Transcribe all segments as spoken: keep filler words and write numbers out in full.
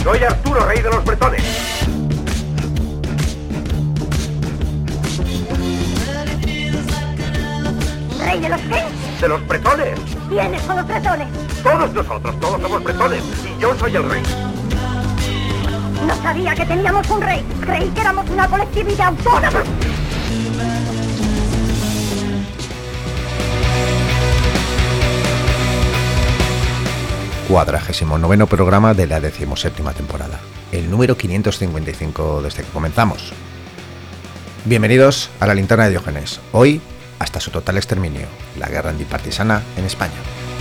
Soy Arturo, rey de los bretones. ¿Rey de los qué? De los bretones. ¿Quiénes son los bretones? Todos nosotros, todos somos bretones. Y yo soy el rey. No sabía que teníamos un rey. Creí que éramos una colectividad autónoma. Cuadragésimo noveno programa de la decimoséptima temporada, el número quinientos cincuenta y cinco desde que comenzamos. Bienvenidos a la linterna de Diógenes, hoy hasta su total exterminio, la guerra antipartisana en España.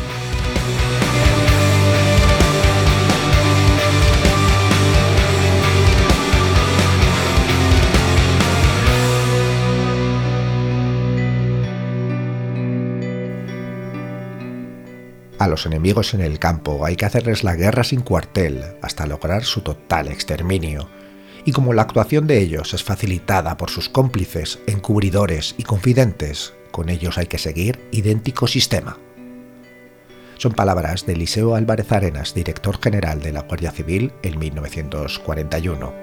A los enemigos en el campo hay que hacerles la guerra sin cuartel hasta lograr su total exterminio. Y como la actuación de ellos es facilitada por sus cómplices, encubridores y confidentes, con ellos hay que seguir idéntico sistema. Son palabras de Eliseo Álvarez Arenas, director general de la Guardia Civil en mil novecientos cuarenta y uno.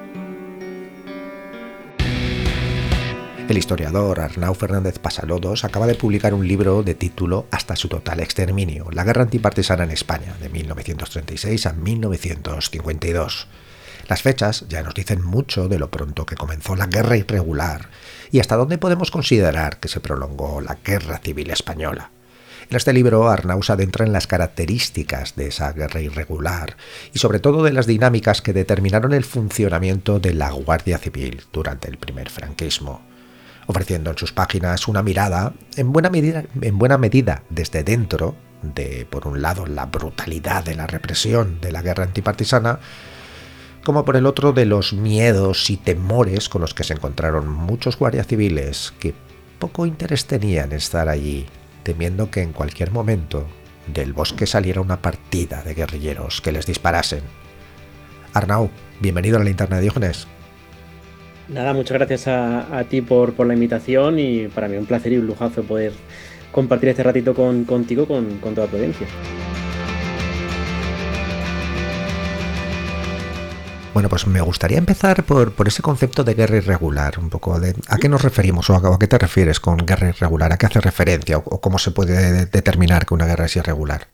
El historiador Arnau Fernández Pasalodos acaba de publicar un libro de título Hasta su total exterminio, la guerra antipartisana en España, de mil novecientos treinta y seis a mil novecientos cincuenta y dos. Las fechas ya nos dicen mucho de lo pronto que comenzó la guerra irregular y hasta dónde podemos considerar que se prolongó la guerra civil española. En este libro, Arnau se adentra en las características de esa guerra irregular y sobre todo de las dinámicas que determinaron el funcionamiento de la Guardia Civil durante el primer franquismo, ofreciendo en sus páginas una mirada, en buena medida, en buena medida desde dentro, de, por un lado, la brutalidad de la represión de la guerra antipartisana, como por el otro de los miedos y temores con los que se encontraron muchos guardias civiles que poco interés tenían en estar allí, temiendo que en cualquier momento del bosque saliera una partida de guerrilleros que les disparasen. Arnau, bienvenido a la linterna de Diógenes. Nada, muchas gracias a, a ti por, por la invitación y para mí un placer y un lujazo poder compartir este ratito con, contigo con, con toda tu audiencia. Bueno, pues me gustaría empezar por, por ese concepto de guerra irregular, un poco de ¿a qué nos referimos o a, a qué te refieres con guerra irregular? ¿A qué hace referencia o, o cómo se puede determinar que una guerra es irregular?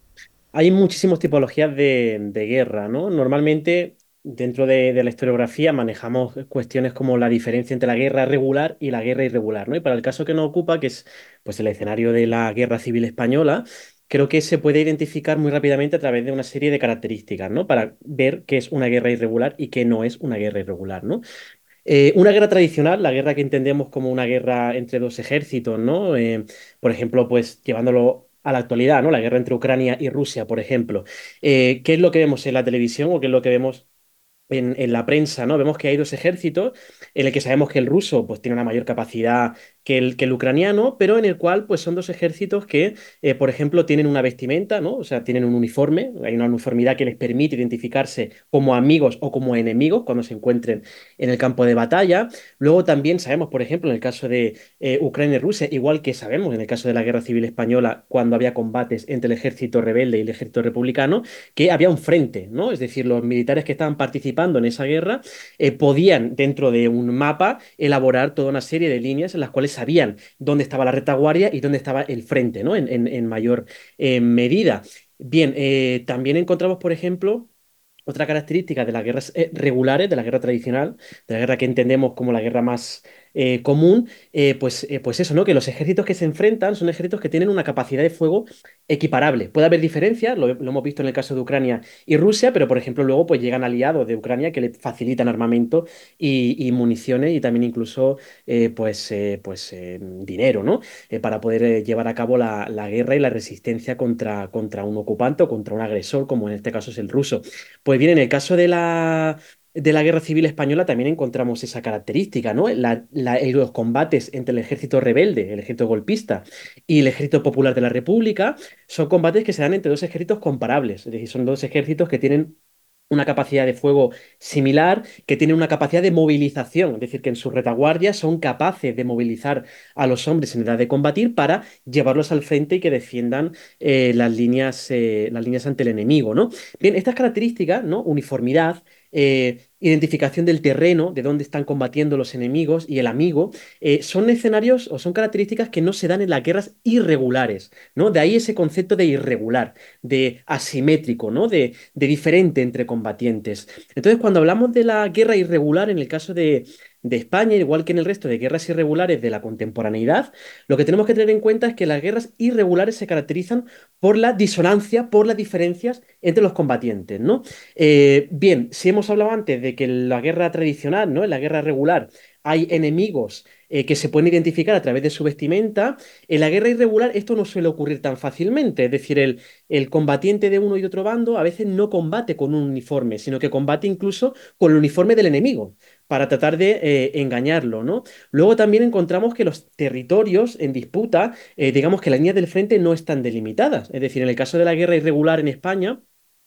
Hay muchísimas tipologías de, de guerra, ¿no? Normalmente, dentro de, de la historiografía, manejamos cuestiones como la diferencia entre la guerra regular y la guerra irregular, ¿no? Y para el caso que nos ocupa, que es pues, el escenario de la Guerra Civil Española, creo que se puede identificar muy rápidamente a través de una serie de características, ¿no? Para ver qué es una guerra irregular y qué no es una guerra irregular, ¿no? Eh, una guerra tradicional, la guerra que entendemos como una guerra entre dos ejércitos, ¿no? Eh, por ejemplo, pues llevándolo a la actualidad, ¿no? La guerra entre Ucrania y Rusia, por ejemplo. Eh, ¿qué es lo que vemos en la televisión o qué es lo que vemos en, en la prensa, ¿no? Vemos que hay dos ejércitos en el que sabemos que el ruso pues, tiene una mayor capacidad que el, que el ucraniano, pero en el cual pues, son dos ejércitos que, eh, por ejemplo, tienen una vestimenta, ¿no? O sea, tienen un uniforme, hay una uniformidad que les permite identificarse como amigos o como enemigos cuando se encuentren en el campo de batalla. Luego también sabemos, por ejemplo, en el caso de eh, Ucrania y Rusia, igual que sabemos en el caso de la Guerra Civil Española, cuando había combates entre el ejército rebelde y el ejército republicano, que había un frente, ¿no? Es decir, los militares que estaban participando en esa guerra eh, podían, dentro de un mapa, elaborar toda una serie de líneas en las cuales sabían dónde estaba la retaguardia y dónde estaba el frente, ¿no? En, en, en mayor eh, medida. Bien, eh, también encontramos, por ejemplo, otra característica de las guerras eh, regulares, de la guerra tradicional, de la guerra que entendemos como la guerra más eh, común, eh, pues, eh, pues eso, ¿no? Que los ejércitos que se enfrentan son ejércitos que tienen una capacidad de fuego equiparable. Puede haber diferencias, lo, lo hemos visto en el caso de Ucrania y Rusia, pero por ejemplo luego pues llegan aliados de Ucrania que le facilitan armamento y, y municiones y también incluso eh, pues, eh, pues eh, dinero, ¿no? Eh, para poder eh, llevar a cabo la, la guerra y la resistencia contra, contra un ocupante o contra un agresor, como en este caso es el ruso. Pues bien, en el caso de la, de la Guerra Civil Española también encontramos esa característica, ¿no? La- la- los combates entre el ejército rebelde, el ejército golpista y el ejército popular de la República son combates que se dan entre dos ejércitos comparables, es decir, son dos ejércitos que tienen una capacidad de fuego similar, que tienen una capacidad de movilización, es decir, que en su retaguardia son capaces de movilizar a los hombres en edad de combatir para llevarlos al frente y que defiendan eh, las líneas, eh, las líneas ante el enemigo, ¿no? Bien, estas características, ¿no? Uniformidad, eh, identificación del terreno, de dónde están combatiendo los enemigos y el amigo, eh, son escenarios o son características que no se dan en las guerras irregulares, ¿no? De ahí ese concepto de irregular, de asimétrico, ¿no? De, de diferente entre combatientes. Entonces, cuando hablamos de la guerra irregular, en el caso de, de España, igual que en el resto de guerras irregulares de la contemporaneidad, lo que tenemos que tener en cuenta es que las guerras irregulares se caracterizan por la disonancia, por las diferencias entre los combatientes, ¿no? Eh, bien, si hemos hablado antes de que en la guerra tradicional, ¿no? En la guerra regular, hay enemigos eh, que se pueden identificar a través de su vestimenta. En la guerra irregular esto no suele ocurrir tan fácilmente. Es decir, el, el combatiente de uno y de otro bando a veces no combate con un uniforme, sino que combate incluso con el uniforme del enemigo para tratar de eh, engañarlo, ¿no? Luego también encontramos que los territorios en disputa, eh, digamos que las líneas del frente no están delimitadas. Es decir, en el caso de la guerra irregular en España,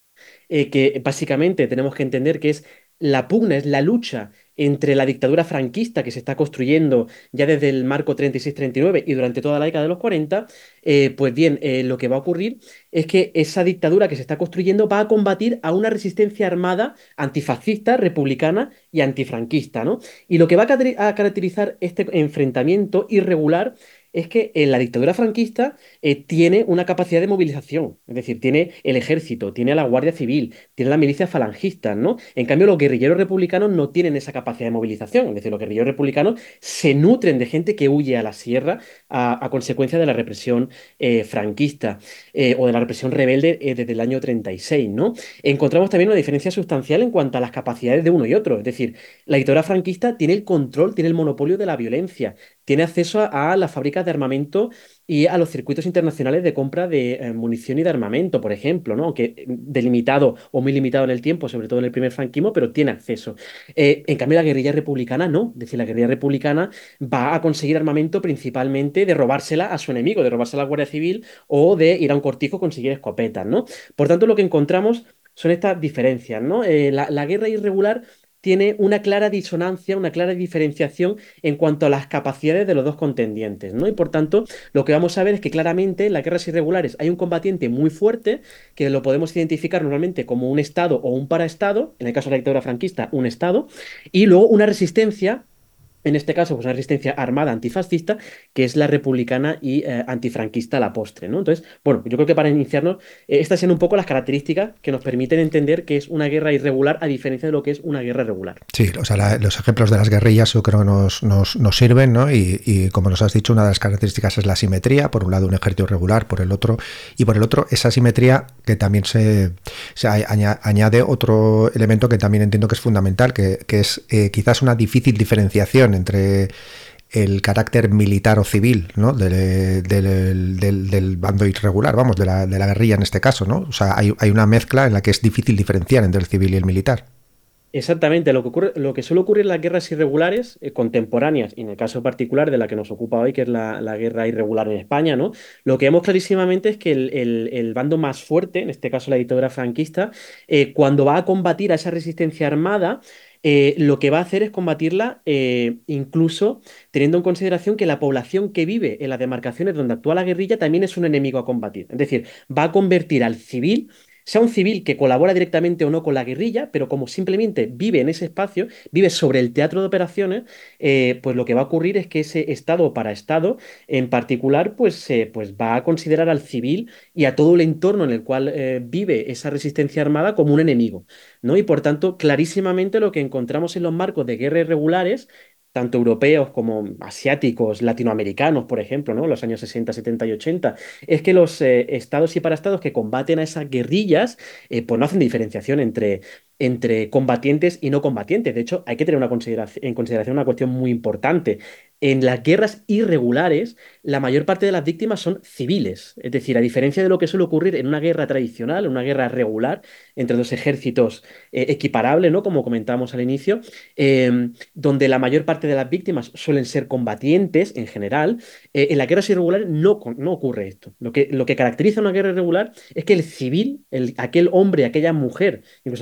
eh, que básicamente tenemos que entender que es la pugna, es la lucha entre la dictadura franquista que se está construyendo ya desde el marco treinta y seis treinta y nueve y durante toda la década de los cuarenta, eh, pues bien, eh, lo que va a ocurrir es que esa dictadura que se está construyendo va a combatir a una resistencia armada antifascista, republicana y antifranquista, ¿no? Y lo que va a, cate- a caracterizar este enfrentamiento irregular es que eh, la dictadura franquista eh, tiene una capacidad de movilización, es decir, tiene el ejército, tiene a la Guardia Civil, tiene las milicias falangistas, ¿no? En cambio, los guerrilleros republicanos no tienen esa capacidad de movilización, es decir, los guerrilleros republicanos se nutren de gente que huye a la sierra a, a consecuencia de la represión eh, franquista eh, o de la represión rebelde eh, desde el año treinta y seis, ¿no? Encontramos también una diferencia sustancial en cuanto a las capacidades de uno y otro, es decir, la dictadura franquista tiene el control, tiene el monopolio de la violencia, tiene acceso a, a las fábricas de armamento y a los circuitos internacionales de compra de eh, munición y de armamento, por ejemplo, ¿no? Aunque eh, delimitado o muy limitado en el tiempo, sobre todo en el primer franquismo, pero tiene acceso. Eh, en cambio, la guerrilla republicana no. Es decir, la guerrilla republicana va a conseguir armamento principalmente de robársela a su enemigo, de robársela a la Guardia Civil o de ir a un cortijo a conseguir escopetas, ¿no? Por tanto, lo que encontramos son estas diferencias, ¿no? Eh, la, la guerra irregular tiene una clara disonancia, una clara diferenciación en cuanto a las capacidades de los dos contendientes, ¿no? Y por tanto, lo que vamos a ver es que claramente en las guerras irregulares hay un combatiente muy fuerte que lo podemos identificar normalmente como un Estado o un paraestado, en el caso de la dictadura franquista, un Estado, y luego una resistencia. En este caso, pues una resistencia armada antifascista, que es la republicana y eh, antifranquista a la postre, ¿no? Entonces, bueno, yo creo que para iniciarnos, eh, estas son un poco las características que nos permiten entender que es una guerra irregular a diferencia de lo que es una guerra regular. Sí, o sea, la, los ejemplos de las guerrillas yo creo que nos, nos, nos sirven, ¿no? Y, y como nos has dicho, una de las características es la simetría, por un lado un ejército irregular, por el otro, y por el otro esa simetría que también se, se añade otro elemento que también entiendo que es fundamental, que, que es eh, quizás una difícil diferenciación entre el carácter militar o civil, ¿no? del, del, del, del bando irregular, vamos, de la, de la guerrilla en este caso, ¿no? O sea, hay, hay una mezcla en la que es difícil diferenciar entre el civil y el militar. Exactamente, lo que ocurre, lo que suele ocurrir en las guerras irregulares eh, contemporáneas, y en el caso particular de la que nos ocupa hoy, que es la, la guerra irregular en España, ¿no? Lo que vemos clarísimamente es que el, el- el bando más fuerte, en este caso la dictadura franquista, eh, cuando va a combatir a esa resistencia armada, eh, lo que va a hacer es combatirla eh, incluso teniendo en consideración que la población que vive en las demarcaciones donde actúa la guerrilla también es un enemigo a combatir. Es decir, va a convertir al civil, sea un civil que colabora directamente o no con la guerrilla, pero como simplemente vive en ese espacio, vive sobre el teatro de operaciones, eh, pues lo que va a ocurrir es que ese Estado para Estado, en particular, pues, eh, pues va a considerar al civil y a todo el entorno en el cual eh, vive esa resistencia armada como un enemigo, ¿no? Y por tanto, clarísimamente lo que encontramos en los marcos de guerras irregulares tanto europeos como asiáticos, latinoamericanos, por ejemplo, ¿no? Los años sesenta, setenta y ochenta, es que los eh, estados y paraestados que combaten a esas guerrillas, eh, pues no hacen diferenciación entre, entre combatientes y no combatientes. De hecho, hay que tener una consideración, en consideración una cuestión muy importante. En las guerras irregulares, la mayor parte de las víctimas son civiles. Es decir, a diferencia de lo que suele ocurrir en una guerra tradicional, en una guerra regular, entre dos ejércitos eh, equiparables, ¿no? Como comentábamos al inicio, eh, donde la mayor parte de las víctimas suelen ser combatientes en general, eh, en las guerras irregulares no, no ocurre esto. Lo que, lo que caracteriza una guerra irregular es que el civil, el, aquel hombre, aquella mujer, incluso aquel niño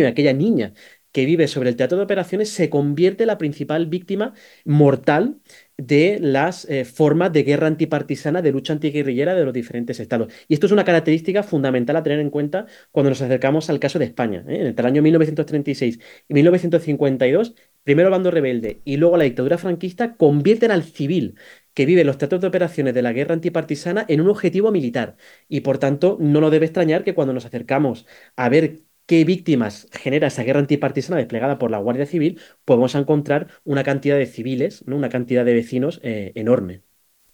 niño y aquella niña que vive sobre el teatro de operaciones se convierte en la principal víctima mortal de las eh, formas de guerra antipartisana, de lucha antiguerrillera de los diferentes estados. Y esto es una característica fundamental a tener en cuenta cuando nos acercamos al caso de España. ¿eh? Entre el año mil novecientos treinta y seis y mil novecientos cincuenta y dos, primero el bando rebelde y luego la dictadura franquista convierten al civil que vive en los teatros de operaciones de la guerra antipartisana en un objetivo militar. Y por tanto, no nos debe extrañar que cuando nos acercamos a ver qué víctimas genera esa guerra antipartisana desplegada por la Guardia Civil, pues vamos a encontrar una cantidad de civiles, ¿no? Una cantidad de vecinos eh, enorme.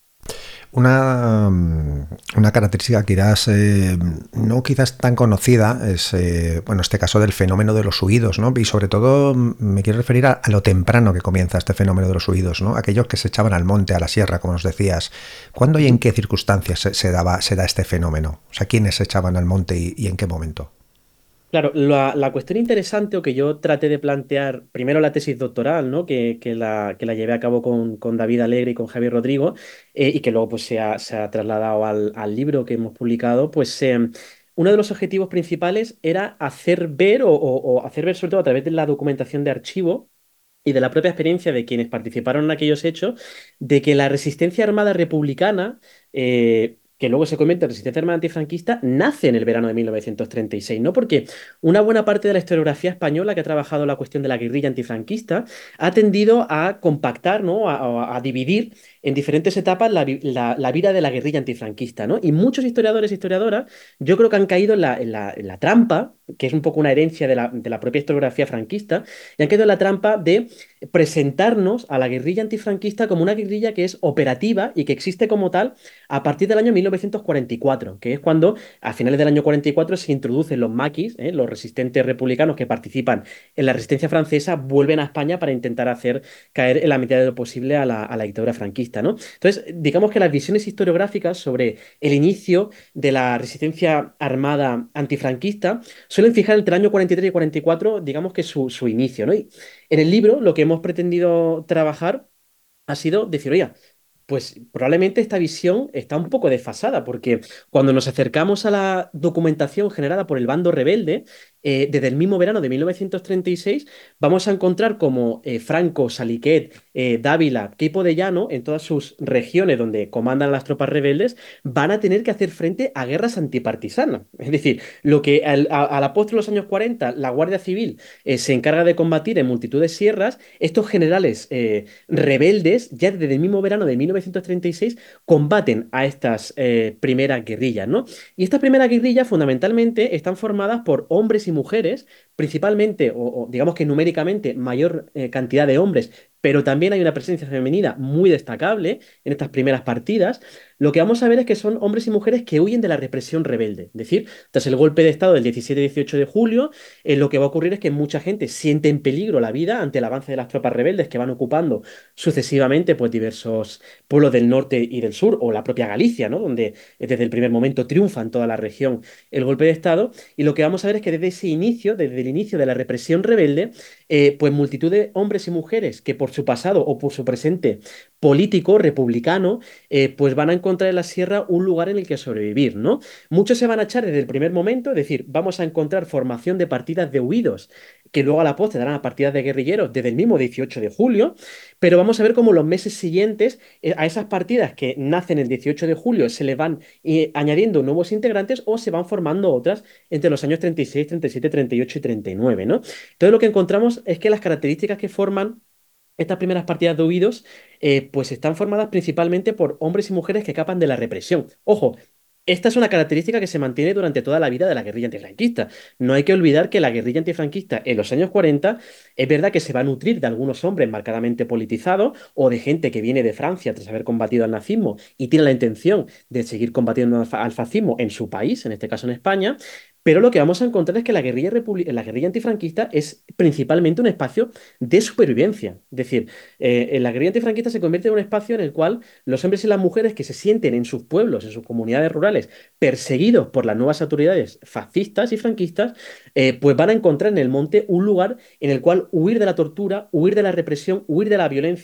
Una, mm, una característica quizás eh, no quizás tan conocida es, eh, bueno, este caso del fenómeno de los huidos, ¿no? Y sobre todo mm, me quiero referir a, a lo temprano que comienza este fenómeno de los huidos, ¿no? Aquellos que se echaban al monte, a la sierra, como nos decías. ¿Cuándo y en qué circunstancias se, se daba, se da este fenómeno? O sea, ¿quiénes se echaban al monte y, y en qué momento? Claro, la, la cuestión interesante o que yo traté de plantear, primero la tesis doctoral, ¿no? Que, que la, que la llevé a cabo con, con David Alegre y con Javier Rodrigo, eh, y que luego pues, se ha, se ha trasladado al, al libro que hemos publicado, pues eh, uno de los objetivos principales era hacer ver o, o- o hacer ver sobre todo a través de la documentación de archivo y de la propia experiencia de quienes participaron en aquellos hechos, de que la resistencia armada republicana, eh, que luego se convierte en resistencia armada antifranquista, nace en el verano de mil novecientos treinta y seis, ¿no? Porque una buena parte de la historiografía española que ha trabajado la cuestión de la guerrilla antifranquista ha tendido a compactar, ¿no? A, a- a dividir en diferentes etapas la, vi- la- la vida de la guerrilla antifranquista, ¿no? Y muchos historiadores e historiadoras, yo creo que han caído en la, en la- en la trampa, que es un poco una herencia de la, de la propia historiografía franquista, y han caído en la trampa de presentarnos a la guerrilla antifranquista como una guerrilla que es operativa y que existe como tal a partir del año mil novecientos cuarenta y cuatro, que es cuando a finales del año cuarenta y cuatro se introducen los maquis, ¿eh? Los resistentes republicanos que participan en la resistencia francesa, vuelven a España para intentar hacer caer en la medida de lo posible a la, a la dictadura franquista, ¿no? Entonces, digamos que las visiones historiográficas sobre el inicio de la resistencia armada antifranquista suelen fijar entre el año cuarenta y tres y cuarenta y cuatro, digamos que su, su inicio, ¿no? Y en el libro lo que hemos pretendido trabajar ha sido decir, oye, pues probablemente esta visión está un poco desfasada, porque cuando nos acercamos a la documentación generada por el bando rebelde, eh, desde el mismo verano de mil novecientos treinta y seis, vamos a encontrar como eh, Franco, Saliquet, eh, Dávila, Queipo de Llano, en todas sus regiones donde comandan las tropas rebeldes, van a tener que hacer frente a guerras antipartisanas. Es decir, lo que al, a, a la postre de los años cuarenta la Guardia Civil eh, se encarga de combatir en multitud de sierras, estos generales eh, rebeldes, ya desde el mismo verano de mil novecientos treinta y seis, combaten a estas eh, primeras guerrillas, ¿no? Y estas primeras guerrillas fundamentalmente están formadas por hombres y mujeres, principalmente, o, o digamos que numéricamente, mayor eh, cantidad de hombres, pero también hay una presencia femenina muy destacable en estas primeras partidas. Lo que vamos a ver es que son hombres y mujeres que huyen de la represión rebelde. Es decir, tras el golpe de Estado del diecisiete y dieciocho de julio, eh, lo que va a ocurrir es que mucha gente siente en peligro la vida ante el avance de las tropas rebeldes que van ocupando sucesivamente pues, diversos pueblos del norte y del sur, o la propia Galicia, ¿no? Donde eh, desde el primer momento triunfa en toda la región el golpe de Estado. Y lo que vamos a ver es que desde ese inicio, desde el inicio de la represión rebelde, eh, pues multitud de hombres y mujeres que por su pasado o por su presente político, republicano, eh, pues van a encontrar en la sierra un lugar en el que sobrevivir, ¿no? Muchos se van a echar desde el primer momento, es decir, vamos a encontrar formación de partidas de huidos que luego a la postre darán a partidas de guerrilleros desde el mismo dieciocho de julio, pero vamos a ver cómo los meses siguientes eh, a esas partidas que nacen el dieciocho de julio se le van eh, añadiendo nuevos integrantes o se van formando otras entre los años treinta y seis, treinta y siete, treinta y ocho y treinta y nueve, ¿no? Entonces lo que encontramos es que las características que forman estas primeras partidas de huidos, eh, pues están formadas principalmente por hombres y mujeres que escapan de la represión. Ojo, esta es una característica que se mantiene durante toda la vida de la guerrilla antifranquista. No hay que olvidar que la guerrilla antifranquista en los años cuarenta es verdad que se va a nutrir de algunos hombres marcadamente politizados o de gente que viene de Francia tras haber combatido al nazismo y tiene la intención de seguir combatiendo al fa- al fascismo en su país, en este caso en España. Pero lo que vamos a encontrar es que la guerrilla, republi- la guerrilla antifranquista es principalmente un espacio de supervivencia. Es decir, eh, en la guerrilla antifranquista se convierte en un espacio en el cual los hombres y las mujeres que se sienten en sus pueblos, en sus comunidades rurales, perseguidos por las nuevas autoridades fascistas y franquistas, eh, pues van a encontrar en el monte un lugar en el cual huir de la tortura, huir de la represión, huir de la violencia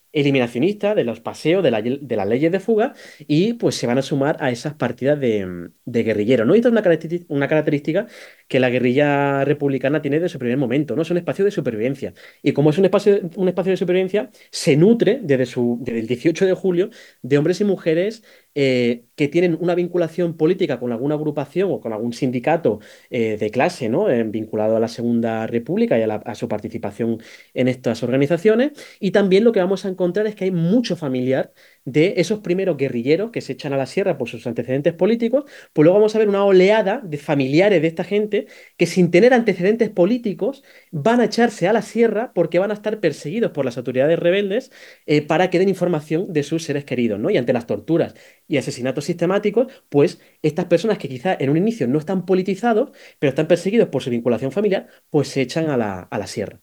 eliminacionista, de los paseos, de, la- de las leyes de fuga, y pues se van a sumar a esas partidas de, de guerrilleros, ¿no? Y esta es una caracteri- una característica que la guerrilla republicana tiene desde su primer momento, ¿no? Es un espacio de supervivencia. Y como es un espacio, un espacio de supervivencia, se nutre desde, su, desde el dieciocho de julio de hombres y mujeres eh, que tienen una vinculación política con alguna agrupación o con algún sindicato eh, de clase, ¿no? Eh, vinculado a la Segunda República y a, la- a su participación en estas organizaciones. Y también lo que vamos a encontrar es que hay mucho familiar de esos primeros guerrilleros que se echan a la sierra por sus antecedentes políticos, pues luego vamos a ver una oleada de familiares de esta gente que sin tener antecedentes políticos van a echarse a la sierra porque van a estar perseguidos por las autoridades rebeldes eh, para que den información de sus seres queridos, ¿no? Y ante las torturas y asesinatos sistemáticos, pues estas personas que quizá en un inicio no están politizados, pero están perseguidos por su vinculación familiar, pues se echan a la, a la sierra.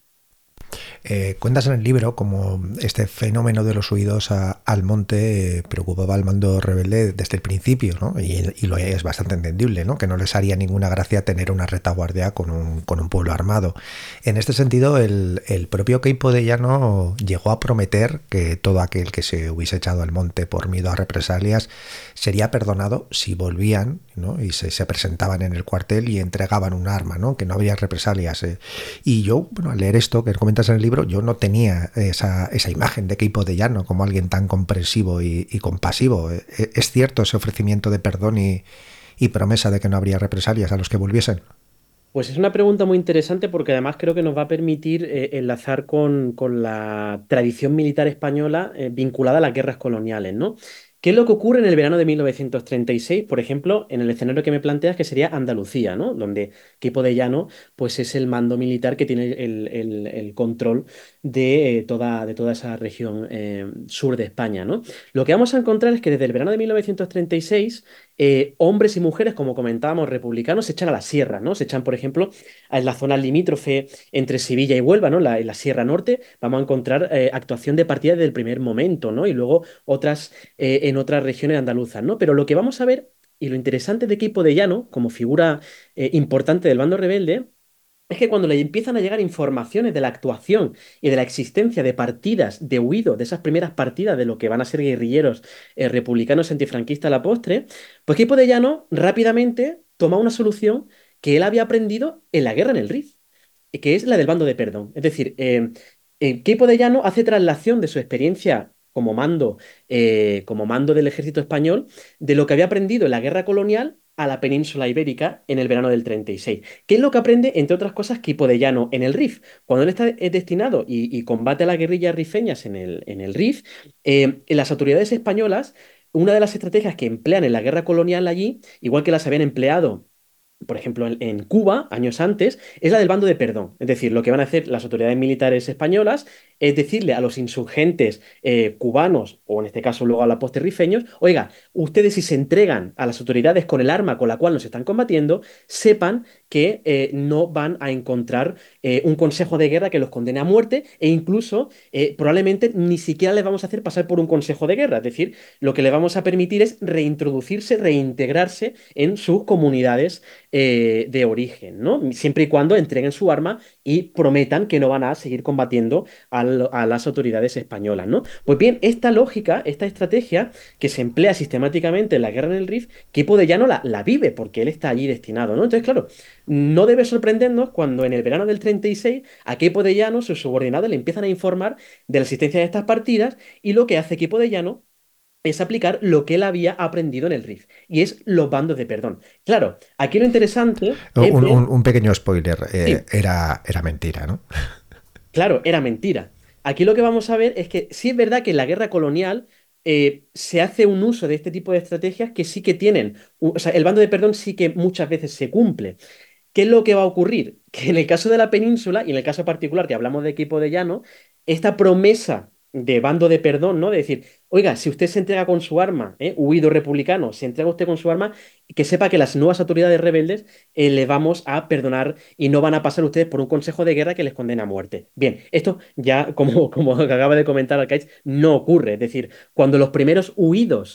Eh, cuentas en el libro como este fenómeno de los huidos a- al monte eh, preocupaba al mando rebelde desde el principio, ¿no? Y, y lo es bastante entendible, ¿no? Que no les haría ninguna gracia tener una retaguardia con un, con un pueblo armado. En este sentido, el, el propio Queipo de Llano llegó a prometer que todo aquel que se hubiese echado al monte por miedo a represalias sería perdonado si volvían, ¿no? Y se, se presentaban en el cuartel y entregaban un arma, ¿no? Que no habría represalias. eh. Y yo, bueno, al leer esto que comentas en el libro, yo no tenía esa, esa imagen de Queipo de Llano como alguien tan comprensivo y, y compasivo. Eh, ¿Es cierto ese ofrecimiento de perdón y, y promesa de que no habría represalias a los que volviesen? Pues es una pregunta muy interesante porque además creo que nos va a permitir eh, enlazar con, con la tradición militar española eh, vinculada a las guerras coloniales, ¿no? ¿Qué es lo que ocurre en el verano de mil novecientos treinta y seis, por ejemplo, en el escenario que me planteas, que sería Andalucía, ¿no? Donde Queipo de Llano, pues es el mando militar que tiene el, el- el control de, eh, toda, de toda esa región eh, sur de España, ¿no? Lo que vamos a encontrar es que desde el verano de mil novecientos treinta y seis eh, hombres y mujeres, como comentábamos, republicanos, se echan a la sierra, ¿no? Se echan, por ejemplo, en la zona limítrofe entre Sevilla y Huelva, ¿no? La, en la Sierra Norte, vamos a encontrar eh, actuación de partidas del primer momento, ¿no? Y luego otras eh, en otras regiones andaluzas, ¿no? Pero lo que vamos a ver, y lo interesante de Queipo de Llano, como figura eh, importante del bando rebelde, es que cuando le empiezan a llegar informaciones de la actuación y de la existencia de partidas de huido, de esas primeras partidas de lo que van a ser guerrilleros eh, republicanos antifranquistas a la postre, pues Queipo de Llano rápidamente toma una solución que él había aprendido en la guerra en el Rif, eh, que es la del bando de perdón. Es decir, eh, eh, Queipo de Llano hace traslación de su experiencia como mando, eh, como mando del ejército español, de lo que había aprendido en la guerra colonial a la península ibérica en el verano del treinta y seis. ¿Qué es lo que aprende, entre otras cosas, Queipo de Llano en el Rif? Cuando él está eh, destinado y, y combate a las guerrillas rifeñas en el, en el Rif, eh, las autoridades españolas, una de las estrategias que emplean en la guerra colonial allí, igual que las habían empleado por ejemplo, en, en Cuba, años antes, es la del bando de perdón. Es decir, lo que van a hacer las autoridades militares españolas es decirle a los insurgentes eh, cubanos, o en este caso luego a la postre rifeños, oiga, ustedes si se entregan a las autoridades con el arma con la cual nos están combatiendo, sepan que eh, no van a encontrar eh, un consejo de guerra que los condene a muerte e incluso eh, probablemente ni siquiera les vamos a hacer pasar por un consejo de guerra. Es decir, lo que les vamos a permitir es reintroducirse, reintegrarse en sus comunidades eh, de origen, ¿no? Siempre y cuando entreguen su arma y prometan que no van a seguir combatiendo al- a las autoridades españolas, ¿no? Pues bien, esta lógica, esta estrategia que se emplea sistemáticamente en la guerra en el Rif, Queipo de Llano la, la vive porque él está allí destinado, ¿no? Entonces, claro, no debe sorprendernos cuando en el verano del treinta y seis a Queipo de Llano sus subordinados le empiezan a informar de la existencia de estas partidas y lo que hace Queipo de Llano es aplicar lo que él había aprendido en el Rif, y es los bandos de perdón. Claro, aquí lo interesante es Un, ver, un, un pequeño spoiler, eh, sí, era, era mentira, ¿no? claro, era mentira. Aquí lo que vamos a ver es que sí es verdad que en la guerra colonial eh, se hace un uso de este tipo de estrategias que sí que tienen, u- o sea, el bando de perdón sí que muchas veces se cumple. ¿Qué es lo que va a ocurrir? Que en el caso de la península y en el caso particular que hablamos de equipo de llano, esta promesa de bando de perdón, ¿no? De decir, oiga, si usted se entrega con su arma, ¿eh? Huido republicano, se entrega usted con su arma, que sepa que las nuevas autoridades rebeldes eh, le vamos a perdonar y no van a pasar ustedes por un consejo de guerra que les condena a muerte. Bien, esto ya, como, como acaba de comentar Arcaiz, no ocurre. Es decir, cuando los primeros huidos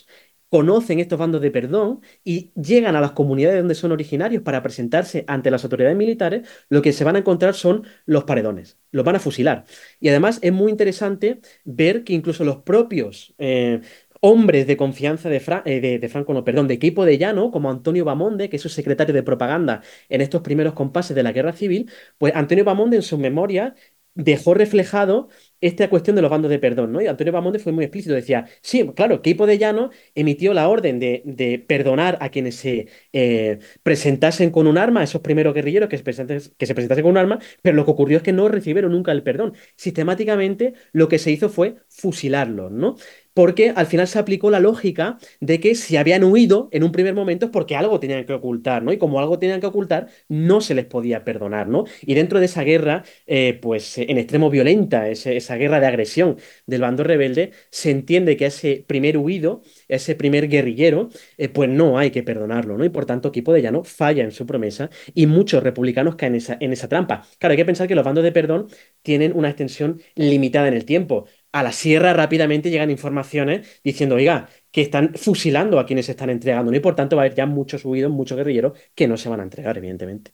conocen estos bandos de perdón y llegan a las comunidades donde son originarios para presentarse ante las autoridades militares, lo que se van a encontrar son los paredones, los van a fusilar. Y además es muy interesante ver que incluso los propios eh, hombres de confianza de, Fra eh, de, de Franco, no, perdón, de Queipo de Llano, como Antonio Bamonde, que es su secretario de propaganda en estos primeros compases de la Guerra Civil, pues Antonio Bamonde en sus memorias dejó reflejado esta cuestión de los bandos de perdón, ¿no? Y Antonio Bamonde fue muy explícito, decía, sí, claro, Queipo de Llano emitió la orden de, de perdonar a quienes se eh, presentasen con un arma, a esos primeros guerrilleros que se, presentasen, que se presentasen con un arma, pero lo que ocurrió es que no recibieron nunca el perdón. Sistemáticamente lo que se hizo fue fusilarlos, ¿no? Porque al final se aplicó la lógica de que si habían huido en un primer momento es porque algo tenían que ocultar, ¿no? Y como algo tenían que ocultar, no se les podía perdonar, ¿no? Y dentro de esa guerra, eh, pues en extremo violenta, ese, esa guerra de agresión del bando rebelde, se entiende que a ese primer huido, a ese primer guerrillero, eh, pues no hay que perdonarlo, ¿no? Y por tanto, Queipo de Llano falla en su promesa y muchos republicanos caen en esa, en esa trampa. Claro, hay que pensar que los bandos de perdón tienen una extensión limitada en el tiempo. A la sierra rápidamente llegan informaciones diciendo, oiga, que están fusilando a quienes se están entregando, ¿no? Y por tanto va a haber ya muchos huidos, muchos guerrilleros que no se van a entregar, evidentemente.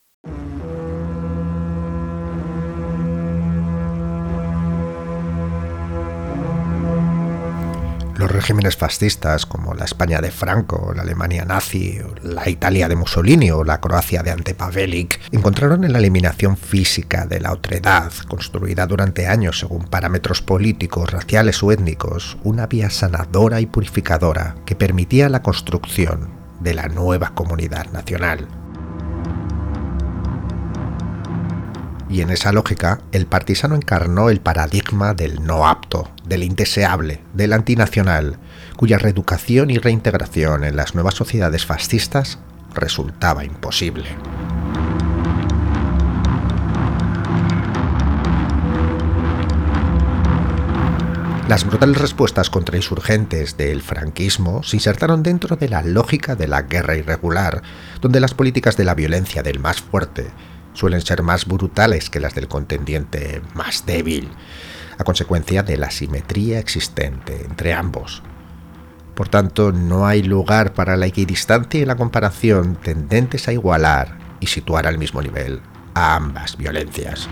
Los regímenes fascistas, como la España de Franco, la Alemania nazi, la Italia de Mussolini o la Croacia de Ante Pavelić, encontraron en la eliminación física de la otredad, construida durante años según parámetros políticos, raciales o étnicos, una vía sanadora y purificadora que permitía la construcción de la nueva comunidad nacional. Y en esa lógica, el partisano encarnó el paradigma del no apto, del indeseable, del antinacional, cuya reeducación y reintegración en las nuevas sociedades fascistas resultaba imposible. Las brutales respuestas contra insurgentes del franquismo se insertaron dentro de la lógica de la guerra irregular, donde las políticas de la violencia del más fuerte suelen ser más brutales que las del contendiente más débil, a consecuencia de la asimetría existente entre ambos. Por tanto, no hay lugar para la equidistancia y la comparación tendentes a igualar y situar al mismo nivel a ambas violencias.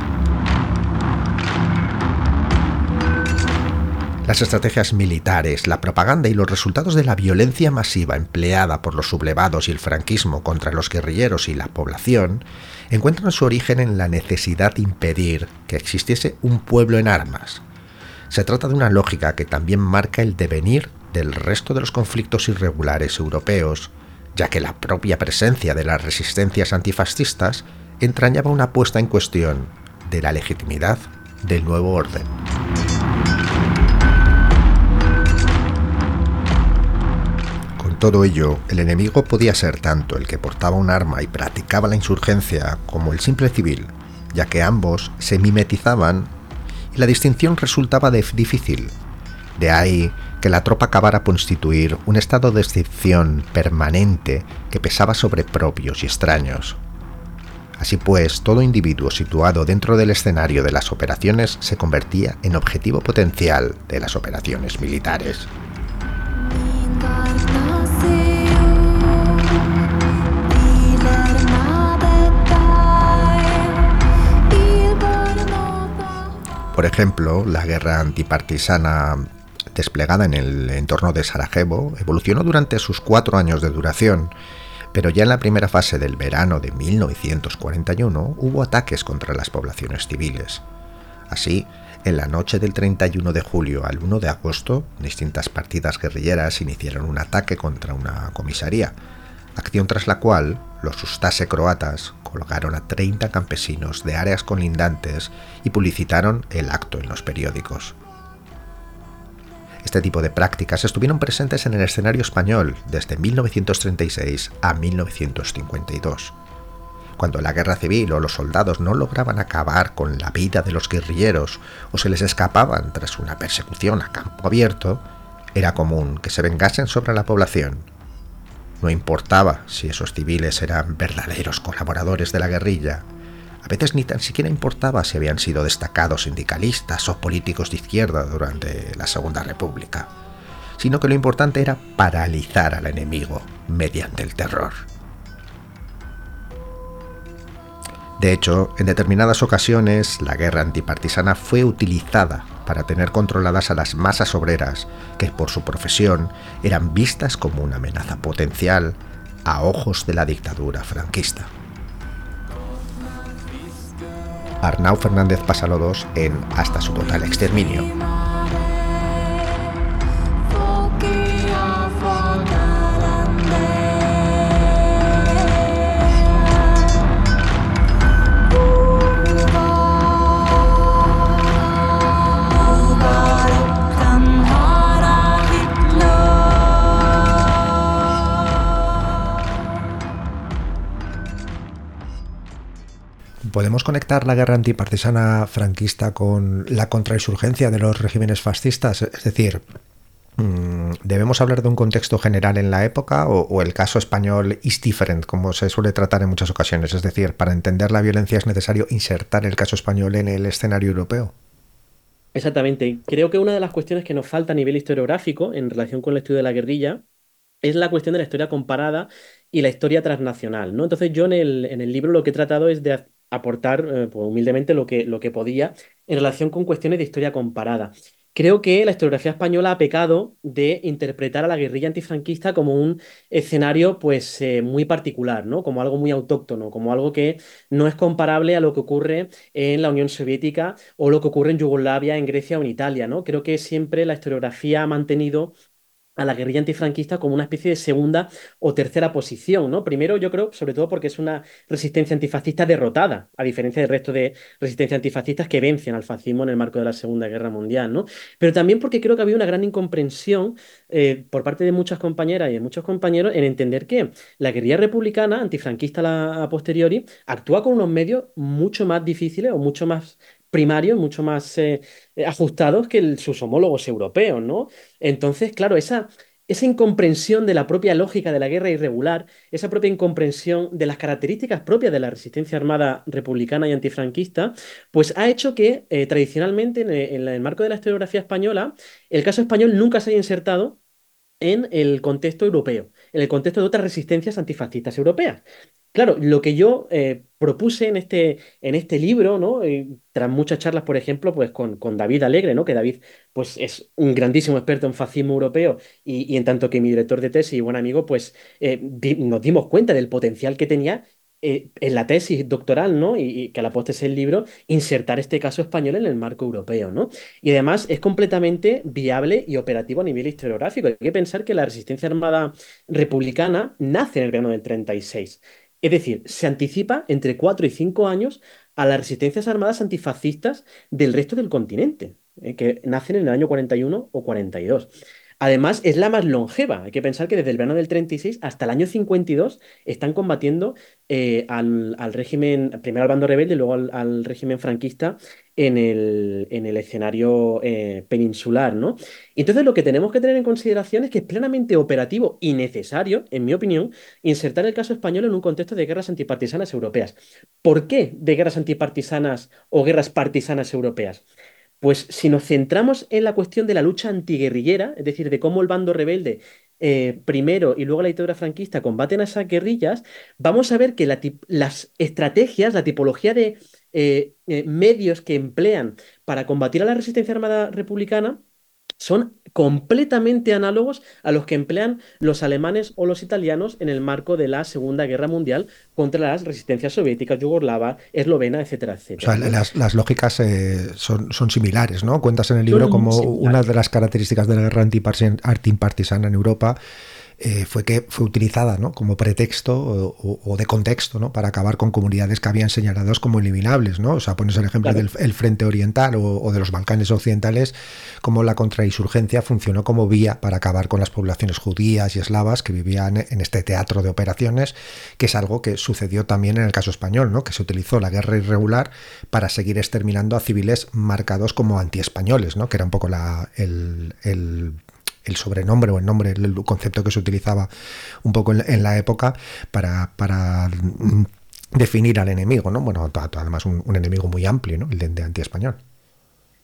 Las estrategias militares, la propaganda y los resultados de la violencia masiva empleada por los sublevados y el franquismo contra los guerrilleros y la población encuentran su origen en la necesidad de impedir que existiese un pueblo en armas. Se trata de una lógica que también marca el devenir del resto de los conflictos irregulares europeos, ya que la propia presencia de las resistencias antifascistas entrañaba una puesta en cuestión de la legitimidad del nuevo orden. Todo ello, el enemigo podía ser tanto el que portaba un arma y practicaba la insurgencia como el simple civil, ya que ambos se mimetizaban y la distinción resultaba difícil. De ahí que la tropa acabara por constituir un estado de excepción permanente que pesaba sobre propios y extraños. Así pues, todo individuo situado dentro del escenario de las operaciones se convertía en objetivo potencial de las operaciones militares. Por ejemplo, la guerra antipartisana desplegada en el entorno de Sarajevo evolucionó durante sus cuatro años de duración, pero ya en la primera fase del verano de mil novecientos cuarenta y uno hubo ataques contra las poblaciones civiles. Así, en la noche del treinta y uno de julio al uno de agosto, distintas partidas guerrilleras iniciaron un ataque contra una comisaría, acción tras la cual los Ustaše croatas colgaron a treinta campesinos de áreas colindantes y publicitaron el acto en los periódicos. Este tipo de prácticas estuvieron presentes en el escenario español desde mil novecientos treinta y seis a mil novecientos cincuenta y dos. Cuando la guerra civil o los soldados no lograban acabar con la vida de los guerrilleros o se les escapaban tras una persecución a campo abierto, era común que se vengasen sobre la población. No importaba si esos civiles eran verdaderos colaboradores de la guerrilla. A veces ni tan siquiera importaba si habían sido destacados sindicalistas o políticos de izquierda durante la Segunda República. sino que lo importante era paralizar al enemigo mediante el terror. De hecho, en determinadas ocasiones, la guerra antipartisana fue utilizada para tener controladas a las masas obreras, que por su profesión eran vistas como una amenaza potencial a ojos de la dictadura franquista. Arnau Fernández Pasalodos en Hasta su total exterminio. ¿Podemos conectar la guerra antipartisana franquista con la contrainsurgencia de los regímenes fascistas? Es decir, ¿debemos hablar de un contexto general en la época o, o el caso español is different, como se suele tratar en muchas ocasiones? Es decir, para entender la violencia es necesario insertar el caso español en el escenario europeo. Exactamente. Creo que una de las cuestiones que nos falta a nivel historiográfico en relación con el estudio de la guerrilla es la cuestión de la historia comparada y la historia transnacional, ¿no? Entonces yo en el, en el libro lo que he tratado es de aportar eh, pues, humildemente lo que, lo que podía en relación con cuestiones de historia comparada. Creo que la historiografía española ha pecado de interpretar a la guerrilla antifranquista como un escenario pues, eh, muy particular, ¿no? Como algo muy autóctono, como algo que no es comparable a lo que ocurre en la Unión Soviética o lo que ocurre en Yugoslavia, en Grecia o en Italia, ¿no? Creo que siempre la historiografía ha mantenido a la guerrilla antifranquista como una especie de segunda o tercera posición, ¿no? Primero, yo creo, sobre todo porque es una resistencia antifascista derrotada, a diferencia del resto de resistencias antifascistas que vencen al fascismo en el marco de la Segunda Guerra Mundial, ¿no? Pero también porque creo que había una gran incomprensión eh, por parte de muchas compañeras y de muchos compañeros en entender que la guerrilla republicana, antifranquista la, a posteriori, actúa con unos medios mucho más difíciles o mucho más primarios, mucho más eh, ajustados que el, sus homólogos europeos, ¿no? Entonces, claro, esa, esa incomprensión de la propia lógica de la guerra irregular, esa propia incomprensión de las características propias de la resistencia armada republicana y antifranquista, pues ha hecho que eh, tradicionalmente en el, en el marco de la historiografía española, el caso español nunca se haya insertado en el contexto europeo, en el contexto de otras resistencias antifascistas europeas. Claro, lo que yo eh, propuse en este, en este libro, ¿no? Eh, tras muchas charlas, por ejemplo, pues con, con David Alegre, ¿no? Que David pues, es un grandísimo experto en fascismo europeo y, y en tanto que mi director de tesis y buen amigo, pues eh, di- nos dimos cuenta del potencial que tenía eh, en la tesis doctoral, ¿no? Y, y que a la postre es el libro, insertar este caso español en el marco europeo, ¿no? Y además es completamente viable y operativo a nivel historiográfico. Hay que pensar que la resistencia armada republicana nace en el verano del treinta y seis. Es decir, se anticipa entre cuatro y cinco años a las resistencias armadas antifascistas del resto del continente, eh, que nacen en el año cuarenta y uno o cuarenta y dos. Además, es la más longeva. Hay que pensar que desde el verano del treinta y seis hasta el año cincuenta y dos están combatiendo eh, al, al régimen, primero al bando rebelde y luego al, al régimen franquista en el, en el escenario eh, peninsular, ¿no? Entonces, lo que tenemos que tener en consideración es que es plenamente operativo y necesario, en mi opinión, insertar el caso español en un contexto de guerras antipartisanas europeas. ¿Por qué de guerras antipartisanas o guerras partisanas europeas? Pues si nos centramos en la cuestión de la lucha antiguerrillera, es decir, de cómo el bando rebelde eh, primero y luego la dictadura franquista combaten a esas guerrillas, vamos a ver que la tip- las estrategias, la tipología de eh, eh, medios que emplean para combatir a la resistencia armada republicana son completamente análogos a los que emplean los alemanes o los italianos en el marco de la Segunda Guerra Mundial contra las resistencias soviéticas, yugoslava, eslovena, etcétera, O sea, etcétera, ¿no? las, las lógicas eh, son, son similares, ¿no? Cuentas en el libro Son muy como una similares. de las características de la guerra antipartisan- antipartisana en Europa eh, fue que fue utilizada, ¿no? Como pretexto o, o- o de contexto, ¿no? Para acabar con comunidades que habían señalados como eliminables, ¿no? O sea, pones el ejemplo Claro. del el Frente Oriental o, o de los Balcanes Occidentales, como la contrainsurgencia funcionó como vía para acabar con las poblaciones judías y eslavas que vivían en este teatro de operaciones, que es algo que sucedió también en el caso español, ¿no? Que se utilizó la guerra irregular para seguir exterminando a civiles marcados como antiespañoles, ¿no? Que era un poco la, el, el el sobrenombre o el nombre, el concepto que se utilizaba un poco en, en la época para, para mm, definir al enemigo, ¿no? Bueno, además un, un enemigo muy amplio, ¿no? El de, de antiespañol.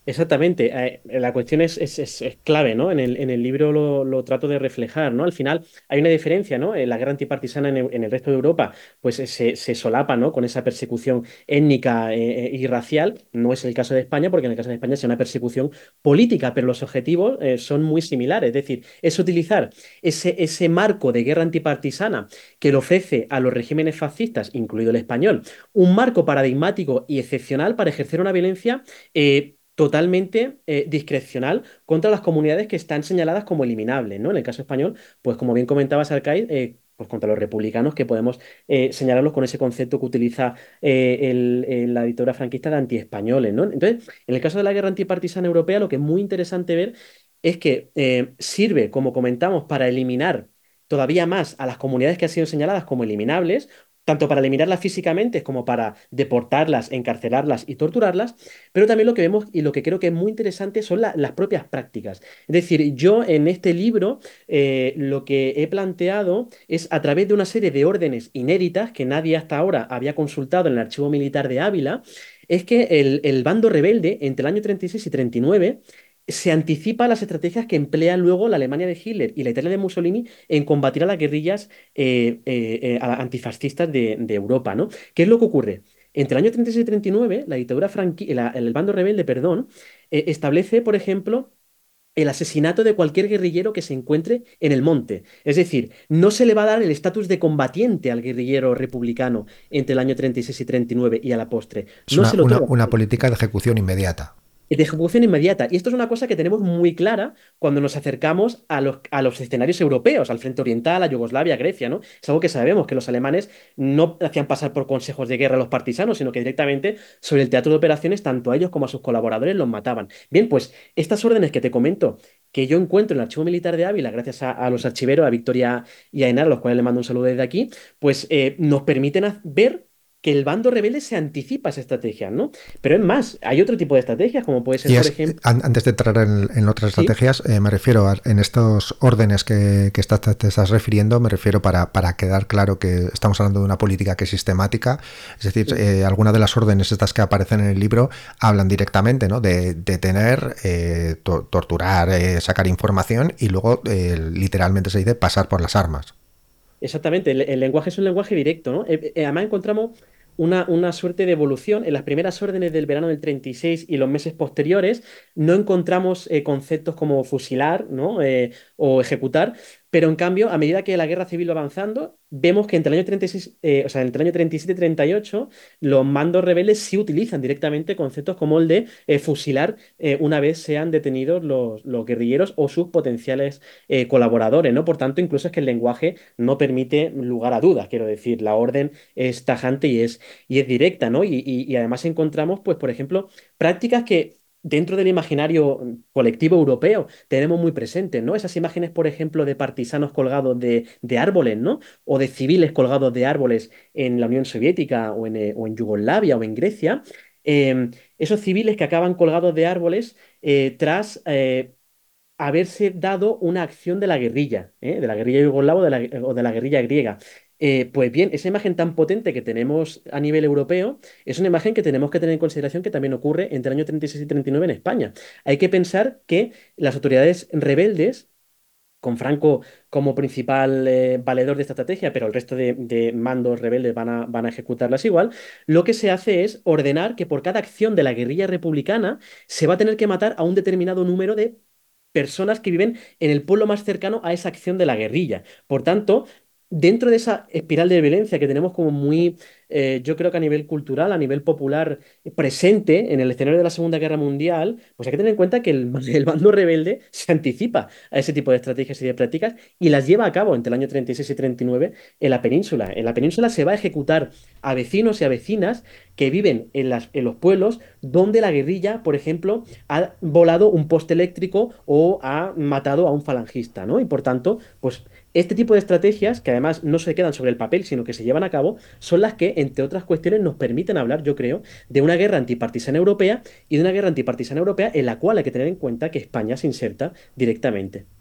Exactamente. Eh, la cuestión es, es- es- es clave, ¿no? En el, en el libro lo, lo trato de reflejar, ¿no? Al final hay una diferencia, ¿no? Eh, la guerra antipartisana en el, en el resto de Europa, pues eh, se, se solapa, ¿no? Con esa persecución étnica eh, eh, y racial. No es el caso de España, porque en el caso de España es una persecución política, pero los objetivos eh, son muy similares. Es decir, es utilizar ese, ese marco de guerra antipartisana que le ofrece a los regímenes fascistas, incluido el español, un marco paradigmático y excepcional para ejercer una violencia eh, totalmente eh, discrecional contra las comunidades que están señaladas como eliminables, ¿no? En el caso español, pues como bien comentaba Sarkay, eh, pues contra los republicanos, que podemos eh, señalarlos con ese concepto que utiliza eh, el- el- la dictadura franquista de antiespañoles, ¿no? Entonces, en el caso de la guerra antipartisana europea, lo que es muy interesante ver es que eh, sirve, como comentamos, para eliminar todavía más a las comunidades que han sido señaladas como eliminables, tanto para eliminarlas físicamente como para deportarlas, encarcelarlas y torturarlas, pero también lo que vemos y lo que creo que es muy interesante son la- las propias prácticas. Es decir, yo en este libro eh, lo que he planteado es a través de una serie de órdenes inéditas que nadie hasta ahora había consultado en el Archivo Militar de Ávila, es que el, el bando rebelde entre el año treinta y seis y treinta y nueve se anticipa a las estrategias que emplea luego la Alemania de Hitler y la Italia de Mussolini en combatir a las guerrillas eh, eh, eh, a- antifascistas de, de Europa, ¿no? ¿Qué es lo que ocurre? Entre el año treinta y seis y treinta y nueve, la dictadura franqui- la- el bando rebelde, perdón, eh, establece, por ejemplo, el asesinato de cualquier guerrillero que se encuentre en el monte. Es decir, no se le va a dar el estatus de combatiente al guerrillero republicano entre el año treinta y seis y treinta y nueve y a la postre. Es No una, se le una, otorga. una política de ejecución inmediata. De ejecución inmediata. Y esto es una cosa que tenemos muy clara cuando nos acercamos a los, a los escenarios europeos, al frente oriental, a Yugoslavia, a Grecia, ¿no? Es algo que sabemos, que los alemanes no hacían pasar por consejos de guerra a los partisanos, sino que directamente sobre el teatro de operaciones, tanto a ellos como a sus colaboradores los mataban. Bien, pues estas órdenes que te comento, que yo encuentro en el Archivo Militar de Ávila, gracias a, a los archiveros, a Victoria y a Enar, a los cuales les mando un saludo desde aquí, pues eh, nos permiten haz- ver que el bando rebelde se anticipa a esa estrategia, ¿no? Pero es más, hay otro tipo de estrategias, como puede ser, Y por es, ejemplo, an- antes de entrar en, en otras sí, estrategias, eh, me refiero a, en estos órdenes que, que estás, te estás refiriendo, me refiero para, para quedar claro que estamos hablando de una política que es sistemática, es decir, sí, eh, algunas de las órdenes estas que aparecen en el libro hablan directamente, ¿no? De detener, eh, to- torturar, eh, sacar información y luego, eh, literalmente se dice, pasar por las armas. exactamente, el, el lenguaje es un lenguaje directo, ¿no? Eh, eh, además encontramos una, una suerte de evolución. En las primeras órdenes del verano del treinta y seis y los meses posteriores no encontramos eh, conceptos como fusilar, ¿no? Eh, o ejecutar, pero en cambio, a medida que la guerra civil va avanzando, vemos que entre el año treinta y seis, eh, o sea, entre el año treinta y siete y treinta y ocho, los mandos rebeldes sí utilizan directamente conceptos como el de eh, fusilar eh, una vez sean detenidos los, los guerrilleros o sus potenciales eh, colaboradores, ¿no? Por tanto, incluso es que el lenguaje no permite lugar a dudas, quiero decir, la orden es tajante y es, y es directa, ¿no? Y, y- y además encontramos, pues, por ejemplo, prácticas que dentro del imaginario colectivo europeo tenemos muy presentes, ¿no? Esas imágenes, por ejemplo, de partisanos colgados de, de árboles, ¿no? O de civiles colgados de árboles en la Unión Soviética o en, eh, o en Yugoslavia o en Grecia. Eh, esos civiles que acaban colgados de árboles eh, tras eh, haberse dado una acción de la guerrilla, ¿eh? De la guerrilla yugoslava o de la, o de la guerrilla griega. Eh, pues bien, esa imagen tan potente que tenemos a nivel europeo es una imagen que tenemos que tener en consideración que también ocurre entre el año treinta y seis y treinta y nueve en España. Hay que pensar que las autoridades rebeldes, con Franco como principal eh, valedor de esta estrategia, pero el resto de, de mandos rebeldes van a, van a ejecutarlas igual, lo que se hace es ordenar que por cada acción de la guerrilla republicana se va a tener que matar a un determinado número de personas que viven en el pueblo más cercano a esa acción de la guerrilla. Por tanto, dentro de esa espiral de violencia que tenemos como muy, eh, yo creo que a nivel cultural, a nivel popular, eh, presente en el escenario de la Segunda Guerra Mundial, pues hay que tener en cuenta que el, el bando rebelde se anticipa a ese tipo de estrategias y de prácticas y las lleva a cabo entre el año treinta y seis y treinta y nueve en la península. En la península se va a ejecutar a vecinos y a vecinas que viven en, las, en los pueblos donde la guerrilla, por ejemplo, ha volado un poste eléctrico o ha matado a un falangista, ¿no? Y por tanto, pues este tipo de estrategias, que además no se quedan sobre el papel, sino que se llevan a cabo, son las que, entre otras cuestiones, nos permiten hablar, yo creo, de una guerra antipartisana europea y de una guerra antipartisana europea en la cual hay que tener en cuenta que España se inserta directamente.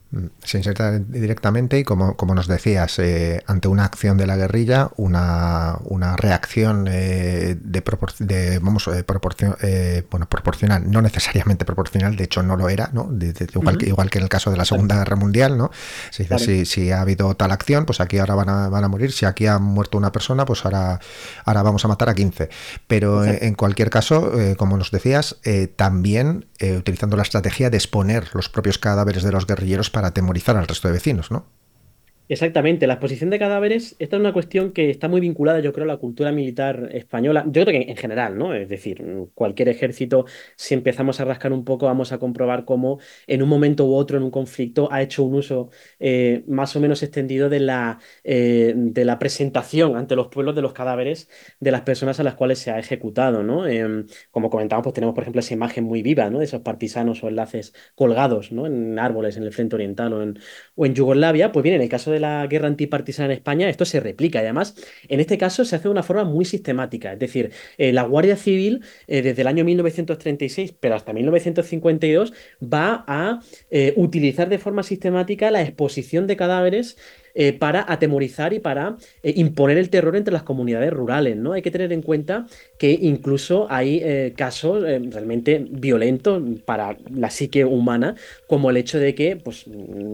Se inserta directamente y, como, como nos decías, eh, ante una acción de la guerrilla, una, una reacción eh, de, propor de vamos eh, proporcion eh, bueno, proporcional, no necesariamente proporcional, de hecho no lo era, ¿no? De, de, igual, uh-huh. que, igual que en el caso de la Segunda claro. Guerra Mundial, ¿no? Se dice, claro. si, si ha habido tal acción, pues aquí ahora van a, van a morir, si aquí ha muerto una persona, pues ahora, ahora vamos a matar a quince. Pero eh, en cualquier caso, eh, como nos decías, eh, también eh, utilizando la estrategia de exponer los propios cadáveres de los guerrilleros para atemorizar al resto de vecinos, ¿no? Exactamente, la exposición de cadáveres, esta es una cuestión que está muy vinculada, yo creo, a la cultura militar española, yo creo que en general, ¿no? Es decir, cualquier ejército, si empezamos a rascar un poco, vamos a comprobar cómo en un momento u otro, en un conflicto, ha hecho un uso eh, más o menos extendido de la, eh, de la presentación ante los pueblos de los cadáveres de las personas a las cuales se ha ejecutado, ¿no? Eh, como comentamos, pues tenemos, por ejemplo, esa imagen muy viva, ¿no? De esos partisanos o enlaces colgados, ¿no? En árboles en el frente oriental o en, o en Yugoslavia. Pues bien, en el caso de de la guerra antipartisana en España, esto se replica y además en este caso se hace de una forma muy sistemática, es decir, eh, la Guardia Civil eh, desde el año mil novecientos treinta y seis pero hasta mil novecientos cincuenta y dos va a eh, utilizar de forma sistemática la exposición de cadáveres Eh, para atemorizar y para eh, imponer el terror entre las comunidades rurales, ¿no? Hay que tener en cuenta que incluso hay eh, casos eh, realmente violentos para la psique humana, como el hecho de que pues,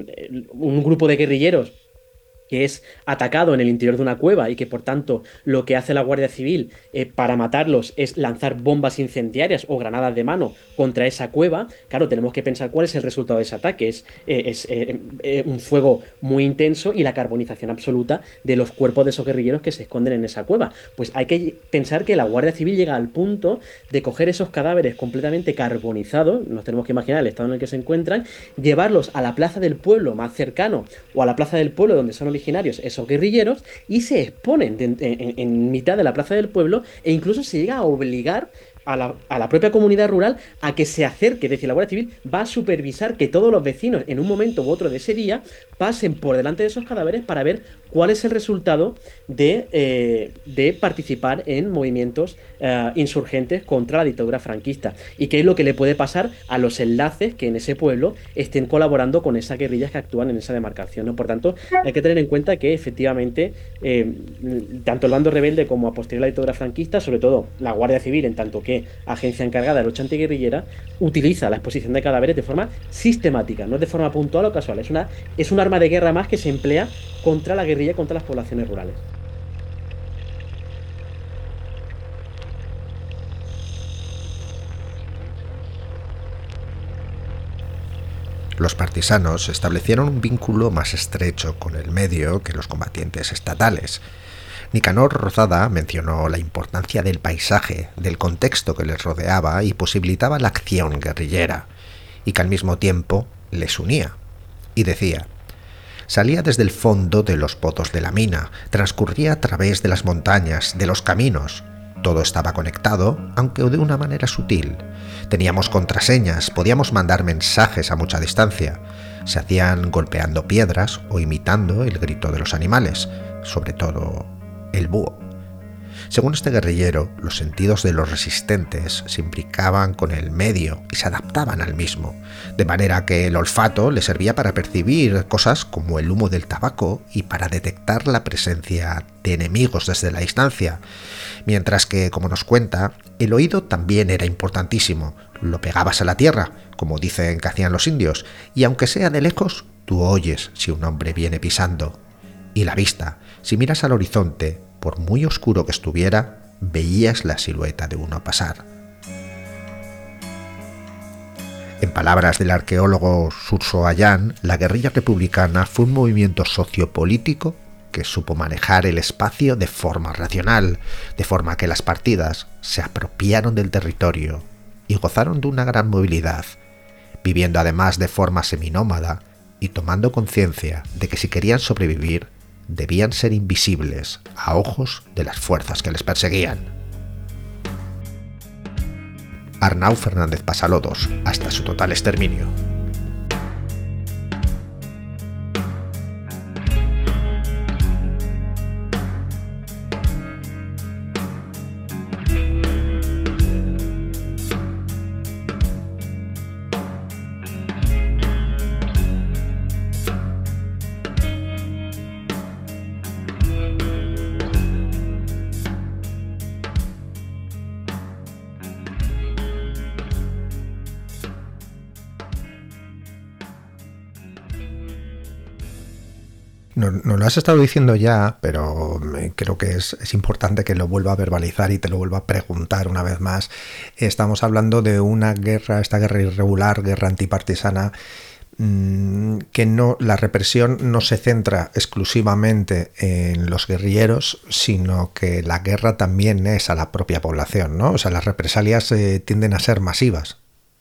un grupo de guerrilleros que es atacado en el interior de una cueva y que por tanto lo que hace la Guardia Civil eh, para matarlos es lanzar bombas incendiarias o granadas de mano contra esa cueva. Claro, tenemos que pensar cuál es el resultado de ese ataque. Es, eh, es eh, eh, un fuego muy intenso y la carbonización absoluta de los cuerpos de esos guerrilleros que se esconden en esa cueva. Pues hay que pensar que la Guardia Civil llega al punto de coger esos cadáveres completamente carbonizados, nos tenemos que imaginar el estado en el que se encuentran, llevarlos a la plaza del pueblo más cercano o a la plaza del pueblo donde son originarios esos guerrilleros y se exponen de, en, en mitad de la plaza del pueblo e incluso se llega a obligar a la, a la propia comunidad rural a que se acerque, es decir, la Guardia Civil va a supervisar que todos los vecinos en un momento u otro de ese día pasen por delante de esos cadáveres para ver cuál es el resultado de, eh, de participar en movimientos eh, insurgentes contra la dictadura franquista y qué es lo que le puede pasar a los enlaces que en ese pueblo estén colaborando con esas guerrillas que actúan en esa demarcación, ¿no? Por tanto, hay que tener en cuenta que efectivamente eh, tanto el bando rebelde como a posteriori la dictadura franquista, sobre todo la Guardia Civil en tanto que agencia encargada de lucha antiguerrillera, utiliza la exposición de cadáveres de forma sistemática, no es de forma puntual o casual, es, una, es un arma de guerra más que se emplea contra la guerrilla, contra las poblaciones rurales. Los partisanos establecieron un vínculo más estrecho con el medio que los combatientes estatales. Nicanor Rozada mencionó la importancia del paisaje, del contexto que les rodeaba y posibilitaba la acción guerrillera, y que al mismo tiempo les unía. Y decía: salía desde el fondo de los pozos de la mina, transcurría a través de las montañas, de los caminos. Todo estaba conectado, aunque de una manera sutil. Teníamos contraseñas, podíamos mandar mensajes a mucha distancia. Se hacían golpeando piedras o imitando el grito de los animales, sobre todo el búho. Según este guerrillero, los sentidos de los resistentes se imbricaban con el medio y se adaptaban al mismo, de manera que el olfato le servía para percibir cosas como el humo del tabaco y para detectar la presencia de enemigos desde la distancia, mientras que, como nos cuenta, el oído también era importantísimo. Lo pegabas a la tierra, como dicen que hacían los indios, y aunque sea de lejos, tú oyes si un hombre viene pisando. Y la vista, si miras al horizonte, por muy oscuro que estuviera, veías la silueta de uno pasar. En palabras del arqueólogo Surso Ayán, la guerrilla republicana fue un movimiento sociopolítico que supo manejar el espacio de forma racional, de forma que las partidas se apropiaron del territorio y gozaron de una gran movilidad, viviendo además de forma seminómada y tomando conciencia de que si querían sobrevivir, debían ser invisibles a ojos de las fuerzas que les perseguían. Arnau Fernández Pasalodos, hasta su total exterminio. no, no lo has estado diciendo ya, pero creo que es, es importante que lo vuelva a verbalizar y te lo vuelva a preguntar una vez más. Estamos hablando de una guerra, esta guerra irregular, guerra antipartisana, que no, la represión no se centra exclusivamente en los guerrilleros, sino que la guerra también es a la propia población, ¿no? O sea, las represalias eh, tienden a ser masivas.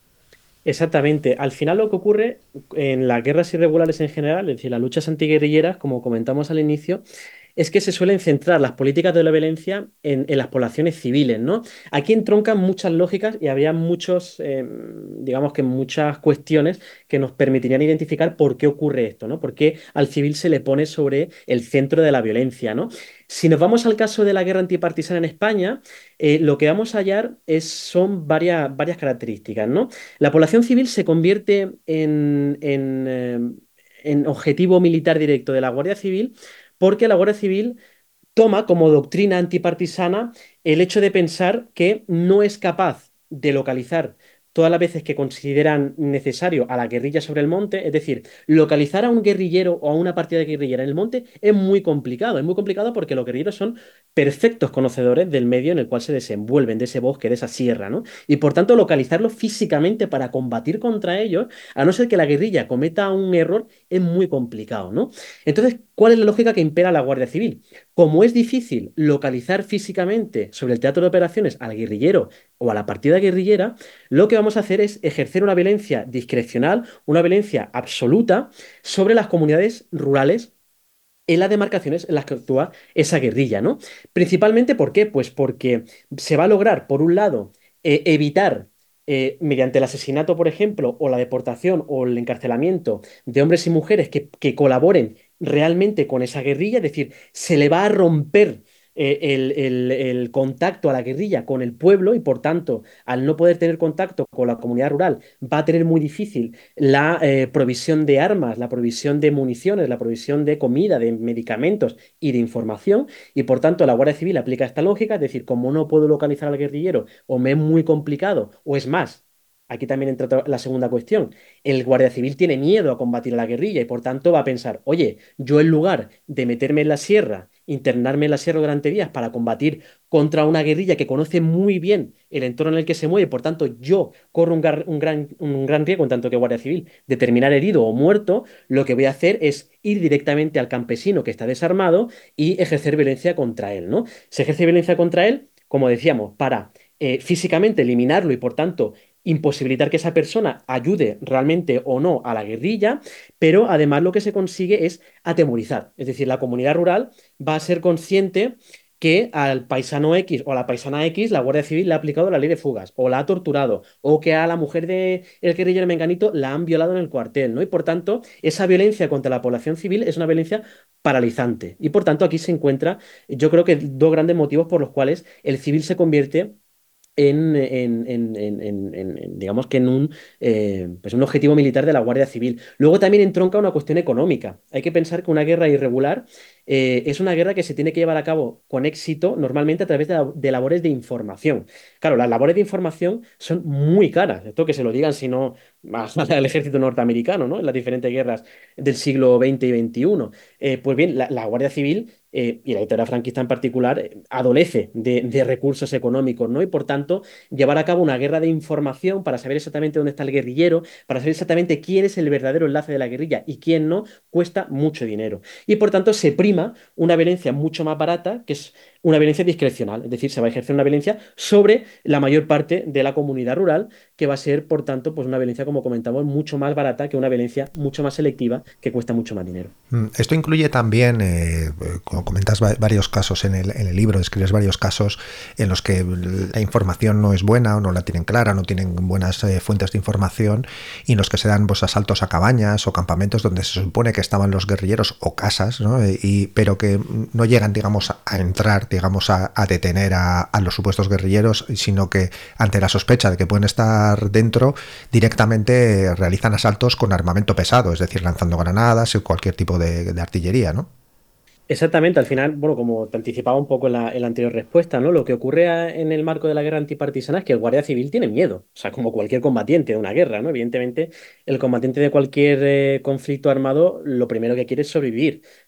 Exactamente. Al final lo que ocurre en las guerras irregulares en general, es decir, las luchas antiguerrilleras, como comentamos al inicio, es que se suelen centrar las políticas de la violencia en, en las poblaciones civiles, ¿no? Aquí entroncan muchas lógicas y habría muchos, eh, digamos que muchas cuestiones que nos permitirían identificar por qué ocurre esto, ¿no? Por qué al civil se le pone sobre el centro de la violencia, ¿no? Si nos vamos al caso de la guerra antipartisana en España, eh, lo que vamos a hallar es, son varias, varias características, ¿no? La población civil se convierte en, en, eh, en objetivo militar directo de la Guardia Civil porque la Guardia Civil toma como doctrina antipartisana el hecho de pensar que no es capaz de localizar todas las veces que consideran necesario a la guerrilla sobre el monte, es decir, localizar a un guerrillero o a una partida de guerrillera en el monte es muy complicado, es muy complicado porque los guerrilleros son perfectos conocedores del medio en el cual se desenvuelven, de ese bosque, de esa sierra, ¿no? Y por tanto, localizarlos físicamente para combatir contra ellos, a no ser que la guerrilla cometa un error, es muy complicado, ¿no? Entonces, ¿cuál es la lógica que impera a la Guardia Civil? Como es difícil localizar físicamente sobre el teatro de operaciones al guerrillero o a la partida guerrillera, lo que vamos a hacer es ejercer una violencia discrecional, una violencia absoluta sobre las comunidades rurales en las demarcaciones en las que actúa esa guerrilla, ¿no? Principalmente, ¿por qué? Pues porque se va a lograr, por un lado, eh, evitar, eh, mediante el asesinato, por ejemplo, o la deportación o el encarcelamiento de hombres y mujeres que, que colaboren realmente con esa guerrilla, es decir, se le va a romper eh, el, el- el contacto a la guerrilla con el pueblo y, por tanto, al no poder tener contacto con la comunidad rural, va a tener muy difícil la eh, provisión de armas, la provisión de municiones, la provisión de comida, de medicamentos y de información. Y por tanto, la Guardia Civil aplica esta lógica, es decir, como no puedo localizar al guerrillero o me es muy complicado, o es más. Aquí también entra otra- la segunda cuestión. El guardia civil tiene miedo a combatir a la guerrilla y por tanto va a pensar, oye, yo en lugar de meterme en la sierra, internarme en la sierra durante días para combatir contra una guerrilla que conoce muy bien el entorno en el que se mueve, por tanto yo corro un, gar- un gran, un gran riesgo en tanto que guardia civil de terminar herido o muerto, lo que voy a hacer es ir directamente al campesino que está desarmado y ejercer violencia contra él, ¿no? Se ejerce violencia contra él, como decíamos, para eh, físicamente eliminarlo y por tanto imposibilitar que esa persona ayude realmente o no a la guerrilla, pero además lo que se consigue es atemorizar. Es decir, la comunidad rural va a ser consciente que al paisano X o a la paisana X la Guardia Civil le ha aplicado la ley de fugas o la ha torturado o que a la mujer del guerrillero menganito la han violado en el cuartel, ¿no? Y por tanto, esa violencia contra la población civil es una violencia paralizante. Y por tanto, aquí se encuentra, yo creo que dos grandes motivos por los cuales el civil se convierte en, en- en- en- en- en- en, digamos que en un, eh, pues un objetivo militar de la Guardia Civil. Luego también entronca una cuestión económica. Hay que pensar que una guerra irregular eh, es una guerra que se tiene que llevar a cabo con éxito normalmente a través de, la- de labores de información. Claro, las labores de información son muy caras. Esto que se lo digan si no al ejército norteamericano, ¿no? En las diferentes guerras del siglo veinte y veintiuno. Eh, pues bien, la, la Guardia Civil eh, y la dictadura franquista en particular, eh, adolece de, de recursos económicos, ¿no? Y por tanto, llevar a cabo una guerra de información para saber exactamente dónde está el guerrillero, para saber exactamente quién es el verdadero enlace de la guerrilla y quién no, cuesta mucho dinero. Y por tanto, se prima una violencia mucho más barata, que es una violencia discrecional, es decir, se va a ejercer una violencia sobre la mayor parte de la comunidad rural, que va a ser, por tanto, pues una violencia, como comentamos, mucho más barata que una violencia mucho más selectiva que cuesta mucho más dinero. Mm, Esto incluye también, eh, como comentas, va- varios casos en el, en el libro, describes varios casos en los que la información no es buena o no la tienen clara, no tienen buenas eh, fuentes de información y en los que se dan pues, asaltos a cabañas o campamentos donde se supone que estaban los guerrilleros o casas, ¿no? Eh, Y, pero que no llegan, digamos, a entrar, digamos, a, a detener a, a los supuestos guerrilleros, sino que ante la sospecha de que pueden estar dentro, directamente realizan asaltos con armamento pesado, es decir, lanzando granadas y cualquier tipo de, de artillería, ¿no? Exactamente, al final, bueno, como te anticipaba un poco en la, en la anterior respuesta, ¿no? Lo que ocurre a- en el marco de la guerra antipartisana es que el guardia civil tiene miedo, o sea, como cualquier combatiente de una guerra, ¿no? Evidentemente, el combatiente de cualquier eh, conflicto armado lo primero que quiere es sobrevivir.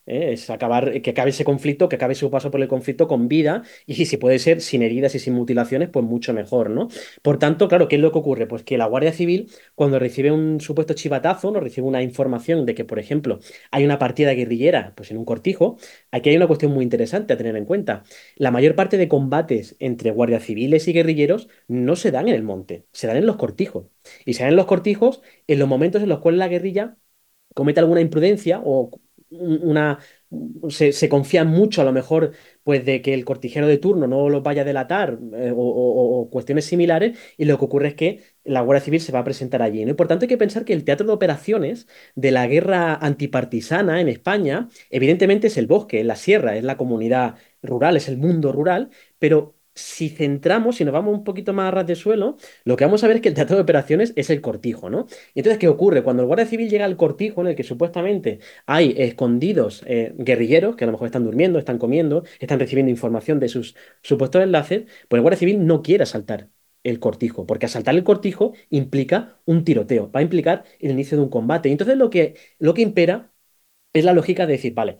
¿eh? Es acabar, que acabe ese conflicto, que acabe su paso por el conflicto con vida y si puede ser sin heridas y sin mutilaciones, pues mucho mejor, ¿no? Por tanto, claro, ¿qué es lo que ocurre? Pues que la Guardia Civil, cuando recibe un supuesto chivatazo, no recibe una información de que, por ejemplo, hay una partida guerrillera, pues en un cortijo, aquí hay una cuestión muy interesante a tener en cuenta. La mayor parte de combates entre guardias civiles y guerrilleros no se dan en el monte, se dan en los cortijos. Y se dan en los cortijos en los momentos en los cuales la guerrilla comete alguna imprudencia o una se, se confía mucho a lo mejor pues de que el cortijero de turno no los vaya a delatar eh, o, o- o cuestiones similares y lo que ocurre es que la Guardia Civil se va a presentar allí, ¿no? Y por tanto hay que pensar que el teatro de operaciones de la guerra antipartisana en España evidentemente es el bosque, es la sierra, es la comunidad rural, es el mundo rural, pero si centramos, si nos vamos un poquito más a ras de suelo, lo que vamos a ver es que el teatro de operaciones es el cortijo, ¿no? Y entonces, ¿qué ocurre? Cuando el Guardia Civil llega al cortijo en el que supuestamente hay escondidos eh, guerrilleros que a lo mejor están durmiendo, están comiendo, están recibiendo información de sus supuestos enlaces, pues el Guardia Civil no quiere asaltar el cortijo, porque asaltar el cortijo implica un tiroteo, va a implicar el inicio de un combate. Y entonces lo que, lo que impera es la lógica de decir, vale,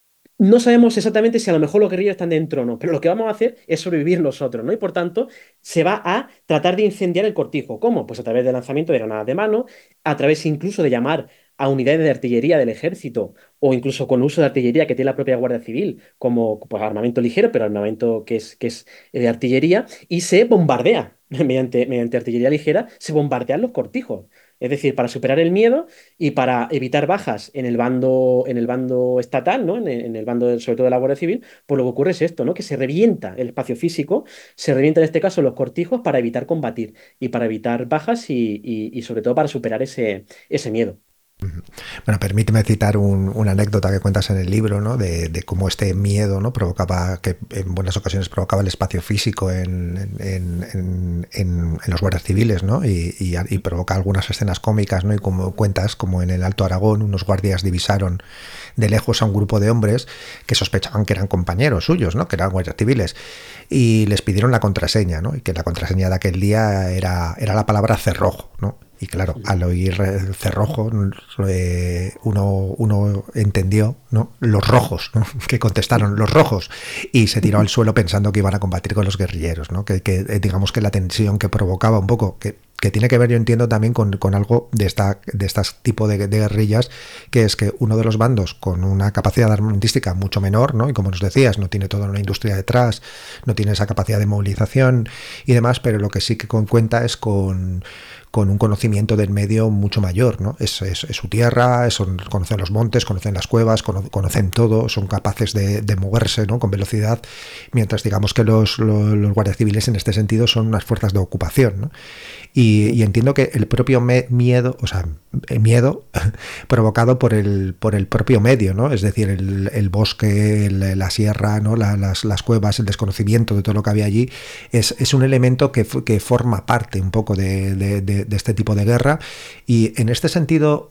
no sabemos exactamente si a lo mejor los guerrilleros están dentro o no, pero lo que vamos a hacer es sobrevivir nosotros, ¿no? Y por tanto, se va a tratar de incendiar el cortijo. ¿Cómo? Pues a través del lanzamiento de granadas de mano, a través incluso de llamar a unidades de artillería del ejército o incluso con uso de artillería que tiene la propia Guardia Civil, como pues, armamento ligero, pero armamento que es, que es eh, de artillería, y se bombardea. Mediante, mediante artillería ligera, se bombardean los cortijos. Es decir, para superar el miedo y para evitar bajas en el bando, en el bando estatal, ¿no? En el, en el bando, del- sobre todo de la Guardia Civil, pues lo que ocurre es esto, ¿no? Que se revienta el espacio físico, se revienta en este caso los cortijos para evitar combatir y para evitar bajas y, y- y sobre todo para superar ese, ese miedo. Bueno, permíteme citar un- una anécdota que cuentas en el libro, ¿no? De, de cómo este miedo, ¿no? Provocaba, que en buenas ocasiones provocaba el espacio físico en, en- en- en- en los guardias civiles, ¿no? Y, y- y provoca algunas escenas cómicas, ¿no? Y como cuentas, como en el Alto Aragón, unos guardias divisaron de lejos a un grupo de hombres que sospechaban que eran compañeros suyos, ¿no? Que eran guardias civiles. Y les pidieron la contraseña, ¿no? Y que la contraseña de aquel día era, era la palabra cerrojo, ¿no? Y claro, al oír eh, cerrojo, eh, uno, uno entendió, ¿no? Los rojos, ¿no? Que contestaron los rojos, y se tiró al suelo pensando que iban a combatir con los guerrilleros, ¿no? Que, que eh, digamos que la tensión que provocaba un poco, que, que tiene que ver, yo entiendo, también con, con algo de esta de este tipo de, de guerrillas, que es que uno de los bandos con una capacidad armamentística mucho menor, ¿no? Y como nos decías, no tiene toda una industria detrás, no tiene esa capacidad de movilización y demás, pero lo que sí que con, cuenta es con con un conocimiento del medio mucho mayor, ¿no? Es, es, es su tierra, son, conocen los montes, conocen las cuevas, cono, conocen todo, son capaces de, de moverse, ¿no? Con velocidad, mientras digamos que los, los, los guardias civiles en este sentido son unas fuerzas de ocupación, ¿no? Y, y entiendo que el propio me, miedo, o sea, el miedo provocado por el, por el propio medio, ¿no? Es decir, el, el bosque, el, la sierra, ¿no? La, las, las cuevas, el desconocimiento de todo lo que había allí, es, es un elemento que, que forma parte un poco de, de, de, de este tipo de guerra. Y en este sentido,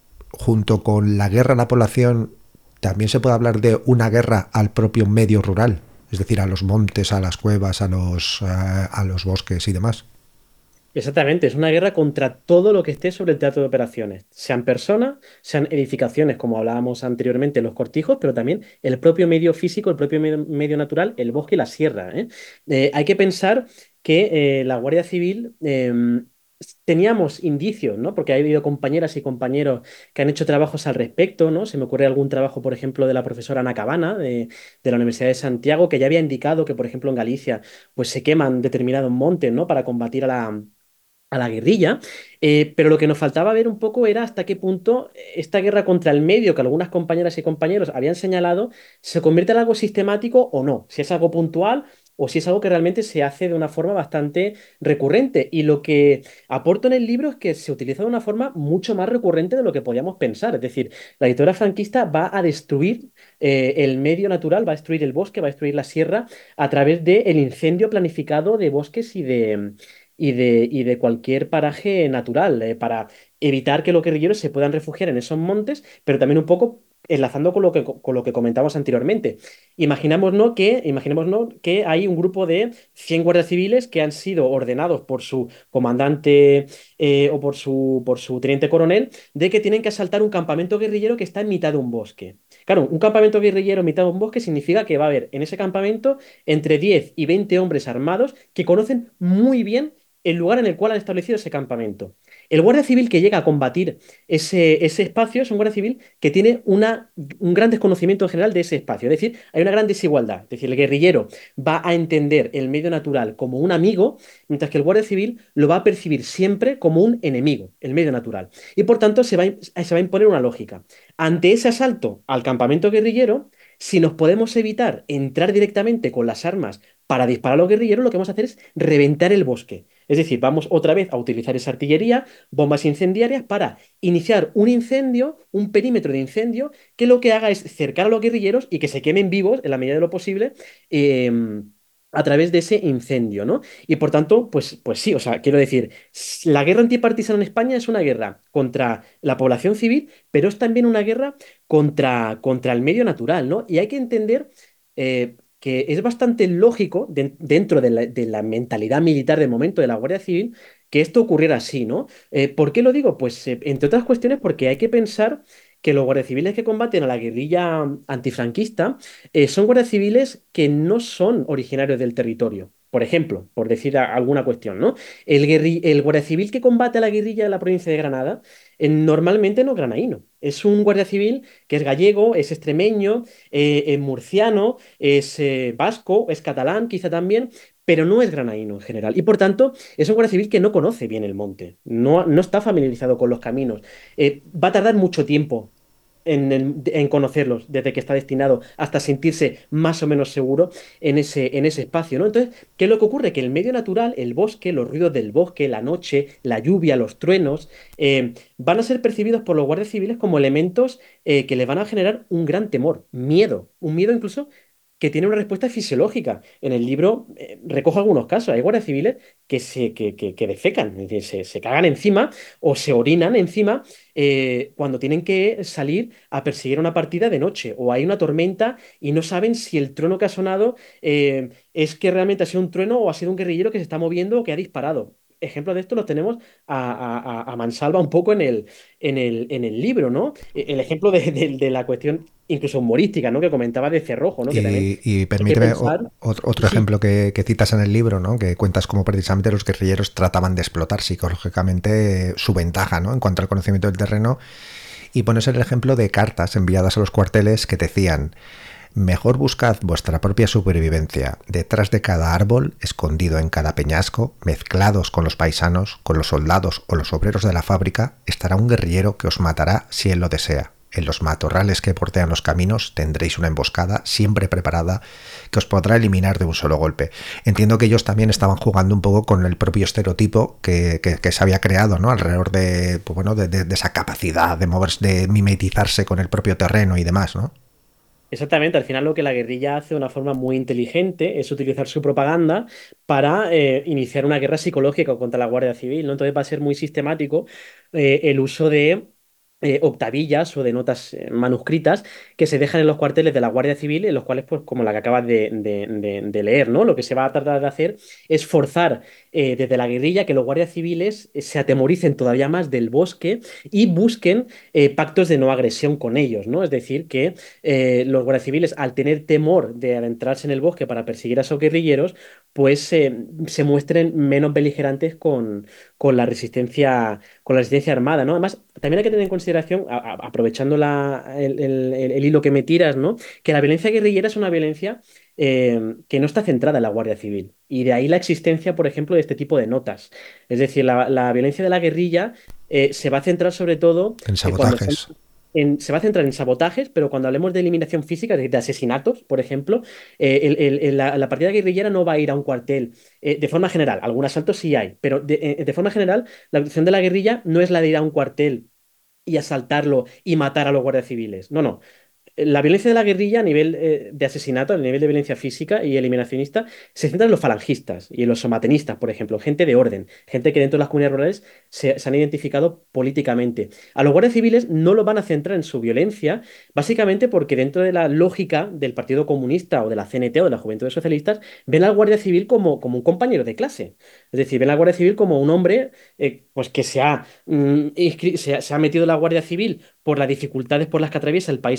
junto con la guerra a la población, también se puede hablar de una guerra al propio medio rural, es decir, a los montes, a las cuevas, a los, a, a los bosques y demás. Exactamente, es una guerra contra todo lo que esté sobre el teatro de operaciones, sean personas, sean edificaciones, como hablábamos anteriormente, los cortijos, pero también el propio medio físico, el propio medio, medio natural, el bosque y la sierra, ¿eh? Eh, hay que pensar que eh, la Guardia Civil em, teníamos indicios, ¿no? Porque ha habido compañeras y compañeros que han hecho trabajos al respecto, ¿no? Se me ocurre algún trabajo, por ejemplo, de la profesora Ana Cabana, de, de la Universidad de Santiago, que ya había indicado que, por ejemplo, en Galicia, pues se queman determinados montes, ¿no? Para combatir a la a la guerrilla, eh, pero lo que nos faltaba ver un poco era hasta qué punto esta guerra contra el medio que algunas compañeras y compañeros habían señalado se convierte en algo sistemático o no, si es algo puntual o si es algo que realmente se hace de una forma bastante recurrente. Y lo que aporto en el libro es que se utiliza de una forma mucho más recurrente de lo que podíamos pensar. Es decir, la dictadura franquista va a destruir eh, el medio natural, va a destruir el bosque, va a destruir la sierra a través del incendio planificado de bosques y de y de, y de cualquier paraje natural, eh, para evitar que los guerrilleros se puedan refugiar en esos montes, pero también un poco enlazando con lo que, con lo que comentamos anteriormente. Imaginémonos que, imaginémonos que hay un grupo de cien guardias civiles que han sido ordenados por su comandante eh, o por su, por su teniente coronel de que tienen que asaltar un campamento guerrillero que está en mitad de un bosque. Claro, un campamento guerrillero en mitad de un bosque significa que va a haber en ese campamento entre diez y veinte hombres armados que conocen muy bien el lugar en el cual han establecido ese campamento. El guardia civil que llega a combatir ese, ese espacio es un guardia civil que tiene una, un gran desconocimiento en general de ese espacio. Es decir, hay una gran desigualdad. Es decir, el guerrillero va a entender el medio natural como un amigo, mientras que el guardia civil lo va a percibir siempre como un enemigo, el medio natural. Y por tanto se va a, se va a imponer una lógica. Ante ese asalto al campamento guerrillero, si nos podemos evitar entrar directamente con las armas para disparar a los guerrilleros, lo que vamos a hacer es reventar el bosque. Es decir, vamos otra vez a utilizar esa artillería, bombas incendiarias, para iniciar un incendio, un perímetro de incendio, que lo que haga es cercar a los guerrilleros y que se quemen vivos en la medida de lo posible. eh, a través de ese incendio, ¿no? Y por tanto, pues, pues sí, o sea, quiero decir, s- la guerra antipartisana en España es una guerra contra la población civil, pero es también una guerra contra, contra el medio natural, ¿no? Y hay que entender eh, que es bastante lógico den- dentro de la, de la mentalidad militar del momento de la Guardia Civil que esto ocurriera así, ¿no? Eh, ¿por qué lo digo? Pues eh, entre otras cuestiones porque hay que pensar que los guardias civiles que combaten a la guerrilla antifranquista eh, son guardias civiles que no son originarios del territorio. Por ejemplo, por decir a- alguna cuestión, ¿no? El, guerri- el guardia civil que combate a la guerrilla de la provincia de Granada eh, normalmente no es granaíno. Es un guardia civil que es gallego, es extremeño, eh, es murciano, es eh, vasco, es catalán quizá también, pero no es granaíno en general. Y por tanto, es un guardia civil que no conoce bien el monte, no, no está familiarizado con los caminos. Eh, va a tardar mucho tiempo en, en- en conocerlos, desde que está destinado hasta sentirse más o menos seguro en ese, en ese espacio, ¿no? Entonces, ¿qué es lo que ocurre? Que el medio natural, el bosque, los ruidos del bosque, la noche, la lluvia, los truenos, eh, van a ser percibidos por los guardias civiles como elementos eh, que les van a generar un gran temor, miedo, un miedo incluso que tiene una respuesta fisiológica. En el libro eh, recojo algunos casos. Hay guardias civiles que se que, que, que defecan, es decir, se, se cagan encima o se orinan encima eh, cuando tienen que salir a perseguir una partida de noche o hay una tormenta y no saben si el trueno que ha sonado eh, es que realmente ha sido un trueno o ha sido un guerrillero que se está moviendo o que ha disparado. Ejemplos de esto los tenemos a, a- a- a mansalva un poco en el, en el, en el libro, ¿no? E- El ejemplo de, de- de la cuestión incluso humorística, ¿no? Que comentaba de Cerrojo, ¿no? Que también Y, y hay que permíteme o- pensar. ot- otro Sí, ejemplo que, que citas en el libro, ¿no? Que cuentas cómo precisamente los guerrilleros trataban de explotar psicológicamente su ventaja, ¿no? En cuanto al conocimiento del terreno. Y pones el ejemplo de cartas enviadas a los cuarteles que decían: mejor buscad vuestra propia supervivencia detrás de cada árbol, escondido en cada peñasco, mezclados con los paisanos, con los soldados o los obreros de la fábrica, estará un guerrillero que os matará si él lo desea. En los matorrales que portean los caminos tendréis una emboscada siempre preparada que os podrá eliminar de un solo golpe. Entiendo que ellos también estaban jugando un poco con el propio estereotipo que, que, que se había creado, ¿no? Alrededor de, pues bueno, de, de, de esa capacidad de moverse, de mimetizarse con el propio terreno y demás, ¿no? exactamente. Al final lo que la guerrilla hace de una forma muy inteligente es utilizar su propaganda para eh, iniciar una guerra psicológica contra la Guardia Civil, ¿no? Entonces va a ser muy sistemático eh, el uso de eh, octavillas o de notas eh, manuscritas que se dejan en los cuarteles de la Guardia Civil, en los cuales, pues, como la que acabas de, de- de- de leer, ¿no? Lo que se va a tratar de hacer es forzar eh, desde la guerrilla que los guardias civiles eh, se atemoricen todavía más del bosque y busquen eh, pactos de no agresión con ellos, ¿no? Es decir, que eh, los guardias civiles, al tener temor de adentrarse en el bosque para perseguir a esos guerrilleros, pues eh, se muestren menos beligerantes con, con la resistencia, con la resistencia armada, ¿no? Además, también hay que tener en consideración, a- a- aprovechando la- el, el- el- el hilo que me tiras, ¿no? Que la violencia guerrillera es una violencia eh, que no está centrada en la Guardia Civil. Y de ahí la existencia, por ejemplo, de este tipo de notas. Es decir, la, la violencia de la guerrilla eh, se va a centrar sobre todo En eh, cuando son sabotajes. en- se va a centrar en sabotajes, pero cuando hablemos de eliminación física, de, de asesinatos, por ejemplo, eh, el- el- el- la, la partida guerrillera no va a ir a un cuartel eh, de forma general. Algunos asaltos sí hay, pero de, eh, de forma general, la acción de la guerrilla no es la de ir a un cuartel y asaltarlo y matar a los guardias civiles. No, no. La violencia de la guerrilla a nivel eh, de asesinato, a nivel de violencia física y eliminacionista, se centra en los falangistas y en los somatenistas, por ejemplo, gente de orden, gente que dentro de las comunidades rurales se, se han identificado políticamente. A los guardias civiles no lo van a centrar en su violencia, básicamente porque dentro de la lógica del Partido Comunista o de la C N T o de la Juventud Socialistas, ven al guardia civil como, como un compañero de clase. Es decir, ven al guardia civil como un hombre eh, pues que se ha, mm, inscri- se ha se ha metido en la Guardia Civil por las dificultades por las que atraviesa el país en ese momento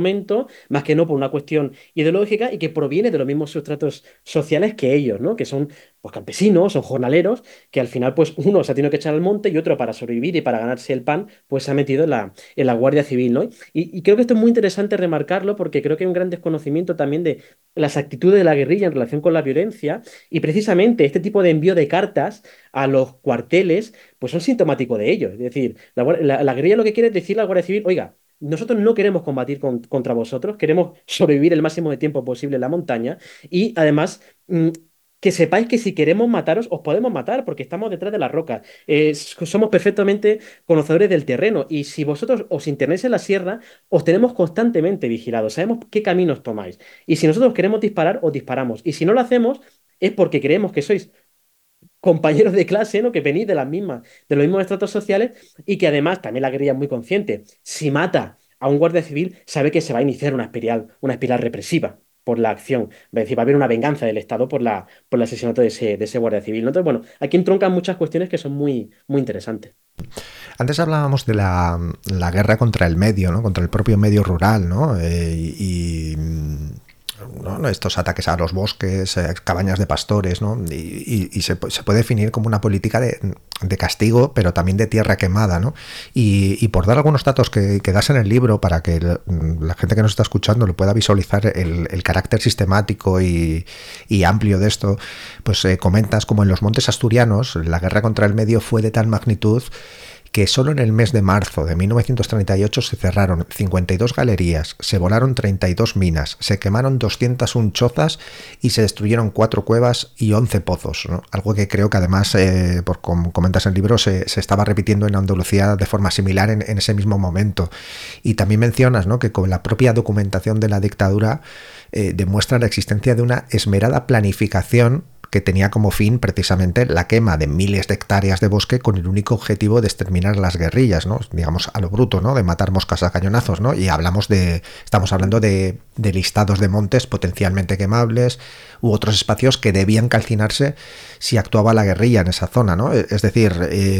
momento, más que no por una cuestión ideológica y que proviene de los mismos sustratos sociales que ellos, ¿no? Que son pues, campesinos, son jornaleros, que al final pues uno se ha tenido que echar al monte y otro para sobrevivir y para ganarse el pan, pues se ha metido en la, en la Guardia Civil, ¿no? Y, y creo que esto es muy interesante remarcarlo porque creo que hay un gran desconocimiento también de las actitudes de la guerrilla en relación con la violencia y precisamente este tipo de envío de cartas a los cuarteles, pues son sintomáticos de ello. Es decir, la, guar- la- la guerrilla lo que quiere es decirle a la Guardia Civil, oiga, nosotros no queremos combatir con- contra vosotros, queremos sobrevivir el máximo de tiempo posible en la montaña y además mm, que sepáis que si queremos mataros, os podemos matar porque estamos detrás de las rocas. Eh, s- somos perfectamente conocedores del terreno y si vosotros os internáis en la sierra, os tenemos constantemente vigilados, sabemos qué caminos tomáis. Y si nosotros queremos disparar, os disparamos. Y si no lo hacemos, es porque creemos que sois compañeros de clase, ¿no? Que venís de las mismas, de los mismos estratos sociales y que además también la guerrilla es muy consciente. Si mata a un guardia civil, sabe que se va a iniciar una espiral, una espiral represiva por la acción. Es decir, va a haber una venganza del Estado por la, por el asesinato de ese, de ese guardia civil, ¿no? Entonces, bueno, aquí entroncan muchas cuestiones que son muy, muy interesantes. Antes hablábamos de la, la guerra contra el medio, ¿no? Contra el propio medio rural, ¿no? Eh, y, y, ¿no? Estos ataques a los bosques, eh, cabañas de pastores, ¿no? Y, y, y se, se, puede definir como una política de, de castigo, pero también de tierra quemada, ¿no? Y, y por dar algunos datos que, que das en el libro para que el, la gente que nos está escuchando lo pueda visualizar el, el carácter sistemático y, y amplio de esto, pues eh, comentas como en los montes asturianos la guerra contra el medio fue de tal magnitud que solo en el mes de marzo de mil novecientos treinta y ocho se cerraron cincuenta y dos galerías, se volaron treinta y dos minas, se quemaron doscientas una chozas y se destruyeron cuatro cuevas y once pozos, ¿no? Algo que creo que además, eh, por como comentas en el libro, se, se estaba repitiendo en Andalucía de forma similar en, en ese mismo momento. Y también mencionas, ¿no?, que con la propia documentación de la dictadura eh, demuestra la existencia de una esmerada planificación que tenía como fin precisamente la quema de miles de hectáreas de bosque con el único objetivo de exterminar las guerrillas, ¿no? Digamos a lo bruto, ¿no? De matar moscas a cañonazos, ¿no? Y hablamos de, estamos hablando de, de listados de montes potencialmente quemables u otros espacios que debían calcinarse si actuaba la guerrilla en esa zona, ¿no? Es decir, eh,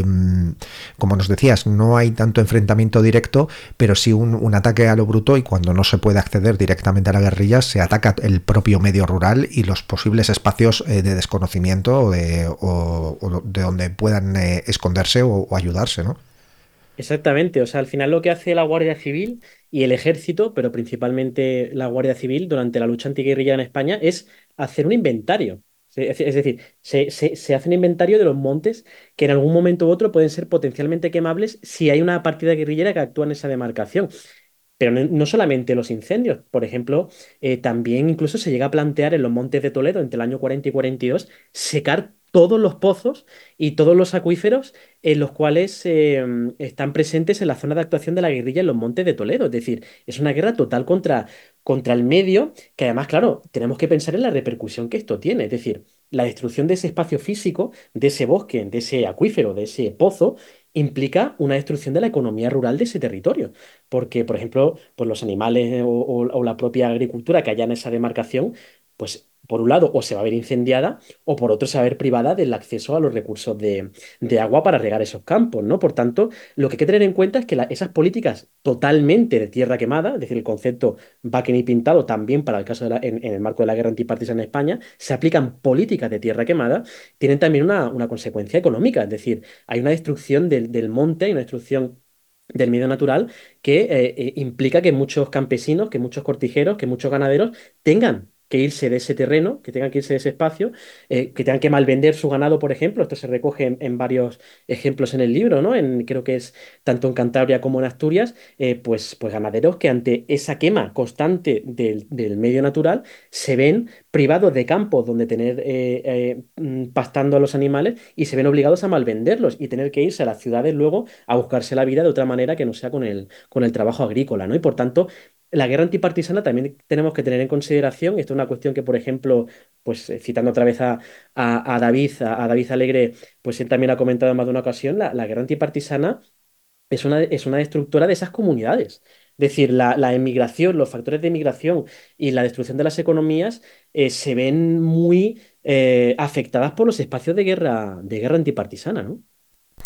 como nos decías, no hay tanto enfrentamiento directo, pero sí un, un ataque a lo bruto y cuando no se puede acceder directamente a la guerrilla se ataca el propio medio rural y los posibles espacios eh, de desconocimiento o de, o, o de donde puedan eh, esconderse o, o ayudarse, ¿no? Exactamente, o sea, al final lo que hace la Guardia Civil y el Ejército, pero principalmente la Guardia Civil durante la lucha antiguerrilla en España, es hacer un inventario. Se- Es es decir, se, se, se hace un inventario de los montes que en algún momento u otro pueden ser potencialmente quemables si hay una partida guerrillera que actúa en esa demarcación. Pero no, no solamente los incendios, por ejemplo, eh, también incluso se llega a plantear en los montes de Toledo entre el año cuarenta y cuarenta y dos secar todos los pozos y todos los acuíferos en los cuales eh, están presentes en la zona de actuación de la guerrilla en los montes de Toledo. Es decir, es una guerra total contra, contra el medio, que además, claro, tenemos que pensar en la repercusión que esto tiene. Es decir, la destrucción de ese espacio físico, de ese bosque, de ese acuífero, de ese pozo, implica una destrucción de la economía rural de ese territorio porque, por ejemplo, pues los animales o, o- o la propia agricultura que haya en esa demarcación, pues por un lado o se va a ver incendiada o por otro se va a ver privada del acceso a los recursos de, de agua para regar esos campos, ¿no? Por tanto, lo que hay que tener en cuenta es que la- esas políticas totalmente de tierra quemada, es decir, el concepto va que ni pintado también para el caso de la- en, en el marco de la guerra antipartisana en España, se aplican políticas de tierra quemada, tienen también una, una consecuencia económica, es decir, hay una destrucción del, del monte, hay una destrucción del medio natural que eh, eh, implica que muchos campesinos, que muchos cortijeros, que muchos ganaderos tengan que irse de ese terreno, que tengan que irse de ese espacio, eh, que tengan que malvender su ganado, por ejemplo. Esto se recoge en, en varios ejemplos en el libro, ¿no? En, creo que es tanto en Cantabria como en Asturias, eh, pues, pues ganaderos que ante esa quema constante del, del medio natural se ven privados de campos donde tener eh, eh, mm, pastando a los animales y se ven obligados a malvenderlos y tener que irse a las ciudades luego a buscarse la vida de otra manera que no sea con el, con el trabajo agrícola, ¿no? Y por tanto, la guerra antipartisana también tenemos que tener en consideración, esto es una cuestión que, por ejemplo, pues eh, citando otra vez a, a- a David, a, a David Alegre, pues él también ha comentado en más de una ocasión, la, la guerra antipartisana es una, es una destructora de esas comunidades. Es decir, la, la emigración, los factores de emigración y la destrucción de las economías eh, se ven muy eh, afectadas por los espacios de guerra, de guerra antipartisana, ¿no?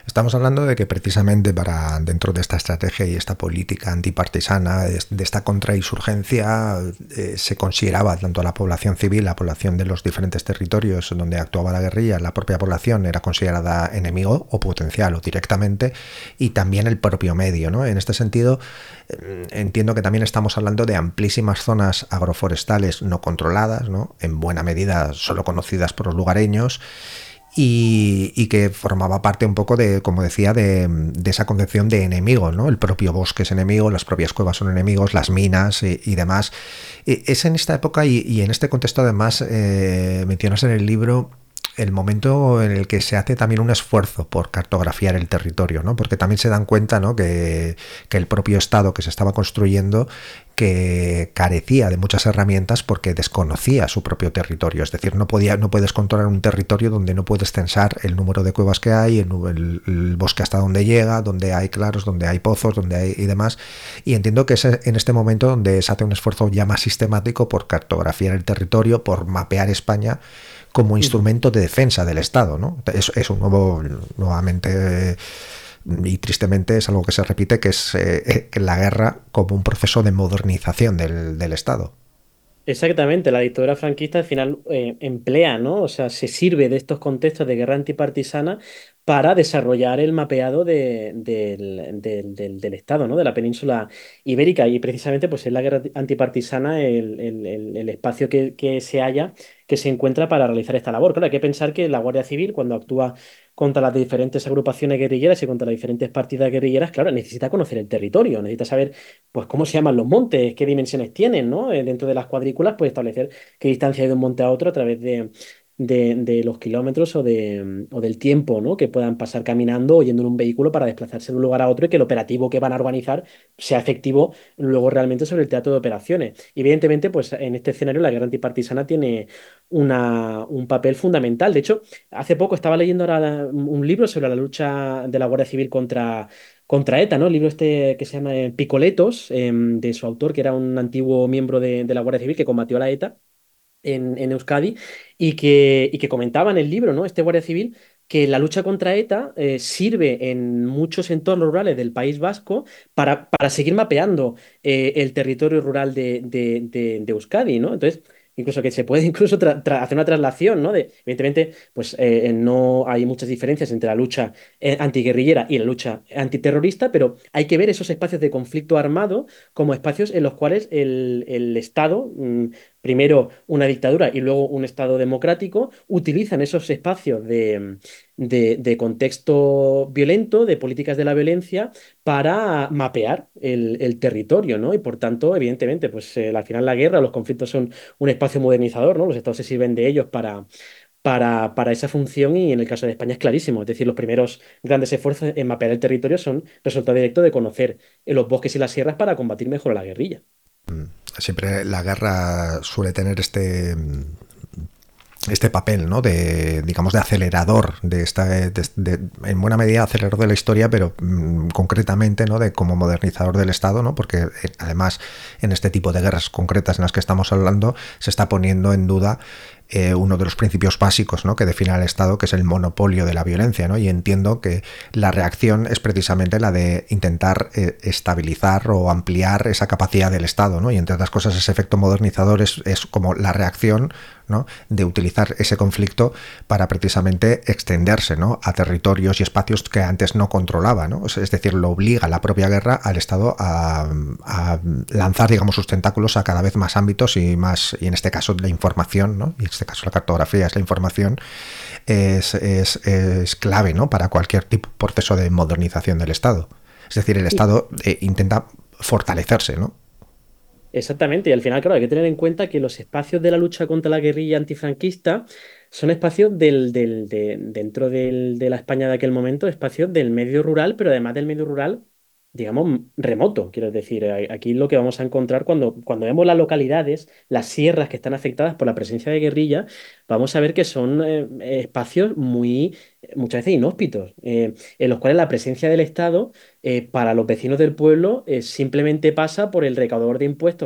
Estamos hablando de que precisamente para dentro de esta estrategia y esta política antipartisana, de, de esta contrainsurgencia, eh, se consideraba tanto a la población civil, la población de los diferentes territorios donde actuaba la guerrilla, la propia población era considerada enemigo o potencial o directamente, y también el propio medio, ¿no? En este sentido, eh, entiendo que también estamos hablando de amplísimas zonas agroforestales no controladas, ¿no? En buena medida solo conocidas por los lugareños, y, y que formaba parte un poco de, como decía, de, de esa concepción de enemigo, ¿no? El propio bosque es enemigo, las propias cuevas son enemigos, las minas y, y demás. E, es en esta época y, y en este contexto además eh, mencionas en el libro el momento en el que se hace también un esfuerzo por cartografiar el territorio, ¿no? Porque también se dan cuenta, ¿no? que, que el propio Estado que se estaba construyendo, que carecía de muchas herramientas porque desconocía su propio territorio. Es decir, no podía, no puedes controlar un territorio donde no puedes censar el número de cuevas que hay, el, el, el bosque hasta donde llega, donde hay claros, donde hay pozos, donde hay y demás. Y entiendo que es en este momento donde se hace un esfuerzo ya más sistemático por cartografiar el territorio, por mapear España como instrumento de defensa del Estado, ¿no? Es, es un nuevo, nuevamente, y tristemente es algo que se repite, que es eh, la guerra como un proceso de modernización del, del Estado. Exactamente, la dictadura franquista al final eh, emplea, ¿no? O sea, se sirve de estos contextos de guerra antipartisana para desarrollar el mapeado de- del, del- del- del Estado, ¿no? De la península ibérica. Y precisamente, pues es la guerra antipartisana el, el- el- el espacio que, que se halla, que se encuentra para realizar esta labor. Claro, hay que pensar que la Guardia Civil, cuando actúa contra las diferentes agrupaciones guerrilleras y contra las diferentes partidas guerrilleras, claro, necesita conocer el territorio, necesita saber pues cómo se llaman los montes, qué dimensiones tienen, ¿no? Eh, dentro de las cuadrículas, pues establecer qué distancia hay de un monte a otro a través de, de, de los kilómetros o, de, o del tiempo, ¿no? Que puedan pasar caminando o yendo en un vehículo para desplazarse de un lugar a otro y que el operativo que van a organizar sea efectivo luego realmente sobre el teatro de operaciones. Y evidentemente, pues en este escenario la guerra antipartisana tiene una, un papel fundamental. De hecho, hace poco estaba leyendo ahora la- un libro sobre la lucha de la Guardia Civil contra contra ETA, ¿no? El libro este que se llama eh, Picoletos, em, de su autor, que era un antiguo miembro de, de la Guardia Civil que combatió a la ETA en, en Euskadi y que, y que comentaba en el libro, ¿no? Este Guardia Civil, que la lucha contra ETA eh, sirve en muchos entornos rurales del País Vasco para, para seguir mapeando eh, el territorio rural de, de, de- de Euskadi, ¿no? Entonces, incluso que se puede incluso tra- tra- hacer una traslación, ¿no? De, evidentemente, pues eh, no hay muchas diferencias entre la lucha eh, antiguerrillera y la lucha antiterrorista, pero hay que ver esos espacios de conflicto armado como espacios en los cuales el, el Estado, mm, primero una dictadura y luego un Estado democrático, utilizan esos espacios de, de- de contexto violento, de políticas de la violencia, para mapear el, el territorio, ¿no? Y por tanto, evidentemente, pues eh, al final la guerra, los conflictos son un espacio modernizador, ¿no? Los Estados se sirven de ellos para, para, para esa función y en el caso de España es clarísimo. Es decir, los primeros grandes esfuerzos en mapear el territorio son resultado directo de conocer los bosques y las sierras para combatir mejor a la guerrilla. Siempre la guerra suele tener este este papel, ¿no? De, digamos, de acelerador de esta, de, de, en buena medida acelerador de la historia, pero mmm, concretamente, ¿no? De como modernizador del Estado, ¿no? Porque eh, además en este tipo de guerras concretas en las que estamos hablando se está poniendo en duda eh, uno de los principios básicos, ¿no? Que define al Estado, que es el monopolio de la violencia, ¿no? Y entiendo que la reacción es precisamente la de intentar eh, estabilizar o ampliar esa capacidad del Estado, ¿no? Y entre otras cosas ese efecto modernizador es, es como la reacción, ¿no? De utilizar ese conflicto para precisamente extenderse, ¿no? A territorios y espacios que antes no controlaba, ¿no? Es decir, lo obliga la propia guerra al Estado a, a lanzar, digamos, sus tentáculos a cada vez más ámbitos y más, y en este caso la información, ¿no? Y en este caso la cartografía es la información, es, es, es clave, ¿no? Para cualquier tipo de proceso de modernización del Estado. Es decir, el Estado eh, intenta fortalecerse, ¿no? Exactamente, y al final, claro, hay que tener en cuenta que los espacios de la lucha contra la guerrilla antifranquista son espacios del, del- de- dentro del- de la España de aquel momento, espacios del medio rural, pero además del medio rural, digamos, remoto. Quiero decir, a- aquí lo que vamos a encontrar cuando, cuando vemos las localidades, las sierras que están afectadas por la presencia de guerrilla, vamos a ver que son eh, espacios muy, muchas veces inhóspitos, eh, en los cuales la presencia del Estado eh, para los vecinos del pueblo eh, simplemente pasa por el recaudador de impuestos que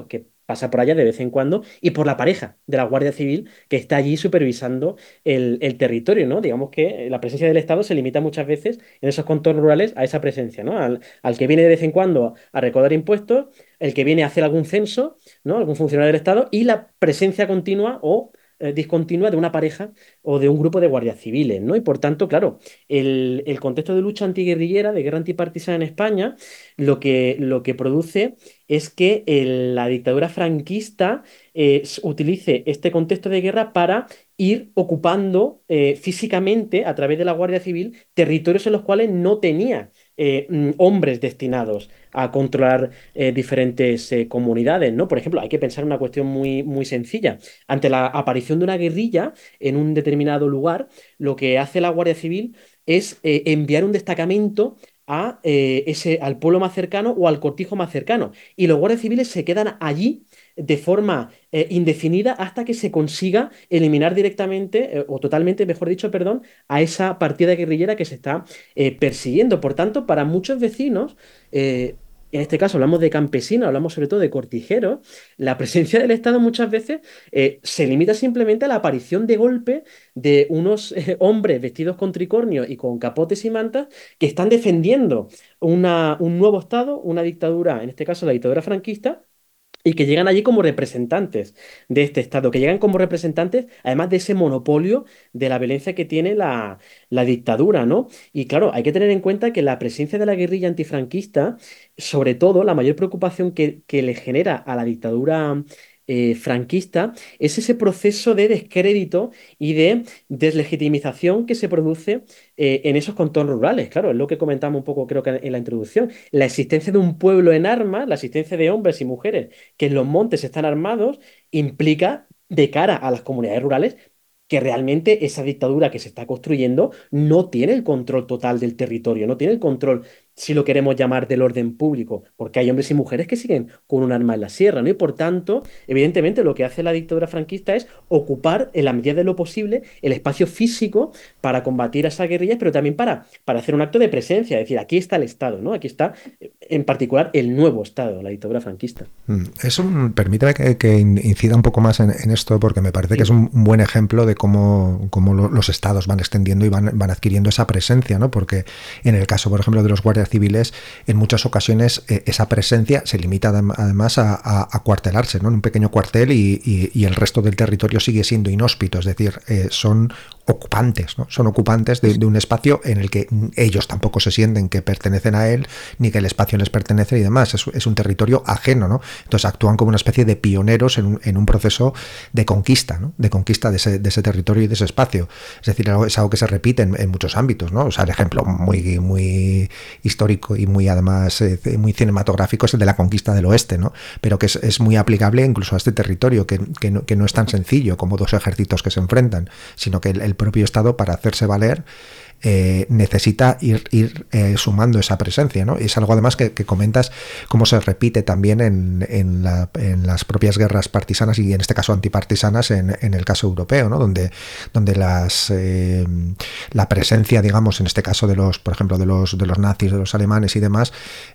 pasa por allá de vez en cuando, y por la pareja de la Guardia Civil que está allí supervisando el, el territorio, ¿no? Digamos que la presencia del Estado se limita muchas veces en esos contornos rurales a esa presencia, ¿no? Al, al que viene de vez en cuando a recaudar impuestos, el que viene a hacer algún censo, ¿no? Algún funcionario del Estado, y la presencia continua o eh, discontinua de una pareja o de un grupo de guardias civiles, ¿no? Y por tanto, claro, el, el contexto de lucha antiguerrillera, de guerra antipartisana en España, lo que, lo que produce es que el- la dictadura franquista eh, s- utilice este contexto de guerra para ir ocupando eh, físicamente, a través de la Guardia Civil, territorios en los cuales no tenía eh, mm, hombres destinados a controlar eh, diferentes eh, comunidades, ¿no? Por ejemplo, hay que pensar en una cuestión muy, muy sencilla. Ante la aparición de una guerrilla en un determinado lugar, lo que hace la Guardia Civil es eh, enviar un destacamento a, eh, ese, al pueblo más cercano o al cortijo más cercano. Y los guardias civiles se quedan allí de forma eh, indefinida hasta que se consiga eliminar directamente, eh, o totalmente, mejor dicho, perdón, a esa partida guerrillera que se está eh, persiguiendo. Por tanto, para muchos vecinos, eh, en este caso hablamos de campesinos, hablamos sobre todo de cortijeros, la presencia del Estado muchas veces eh, se limita simplemente a la aparición de golpe de unos eh, hombres vestidos con tricornio y con capotes y mantas que están defendiendo una, un nuevo Estado, una dictadura, en este caso la dictadura franquista, y que llegan allí como representantes de este Estado, que llegan como representantes, además de ese monopolio de la violencia que tiene la, la dictadura, ¿no? Y claro, hay que tener en cuenta que la presencia de la guerrilla antifranquista, sobre todo, la mayor preocupación que, que le genera a la dictadura eh, franquista, es ese proceso de descrédito y de deslegitimización que se produce eh, en esos contornos rurales. Claro, es lo que comentamos un poco, creo que en la introducción. La existencia de un pueblo en armas, la existencia de hombres y mujeres que en los montes están armados, implica de cara a las comunidades rurales que realmente esa dictadura que se está construyendo no tiene el control total del territorio, no tiene el control, si lo queremos llamar, del orden público, porque hay hombres y mujeres que siguen con un arma en la sierra, ¿no? Y por tanto, evidentemente, lo que hace la dictadura franquista es ocupar, en la medida de lo posible, el espacio físico para combatir a esas guerrillas, pero también para, para hacer un acto de presencia, es decir, aquí está el Estado, ¿no? Aquí está, en particular, el nuevo Estado, la dictadura franquista. Mm, Es un, permíteme que, que incida un poco más en, en esto, porque me parece que es Sí, un buen ejemplo de cómo, cómo lo- los estados van extendiendo y van, van adquiriendo esa presencia, ¿no? Porque en el caso, por ejemplo, de los guardias civiles, en muchas ocasiones eh, esa presencia se limita adem- además a, a, a cuartelarse, ¿no? En un pequeño cuartel y, y- y el resto del territorio sigue siendo inhóspito, es decir, eh, son ocupantes, ¿no? Son ocupantes de, de un espacio en el que ellos tampoco se sienten que pertenecen a él, ni que el espacio les pertenece y demás. Es, es un territorio ajeno, ¿no? Entonces actúan como una especie de pioneros en un, en un proceso de conquista, ¿no? De conquista de ese, de ese territorio y de ese espacio. Es decir, es algo que se repite en, en muchos ámbitos, ¿no? O sea, el ejemplo muy, muy histórico y muy además eh, muy cinematográfico es el de la conquista del oeste, ¿no? Pero que es, es muy aplicable incluso a este territorio, que, que, no, que no es tan sencillo como dos ejércitos que se enfrentan, sino que el, el propio Estado, para hacerse valer, eh, necesita ir, ir eh, sumando esa presencia, ¿no? Y es algo además que, que comentas cómo se repite también en, en, la, en las propias guerras partisanas y en este caso antipartisanas en, en el caso europeo, ¿no? Donde, donde las, eh, la presencia, digamos, en este caso de los, por ejemplo, de los, de los nazis, de los alemanes y demás,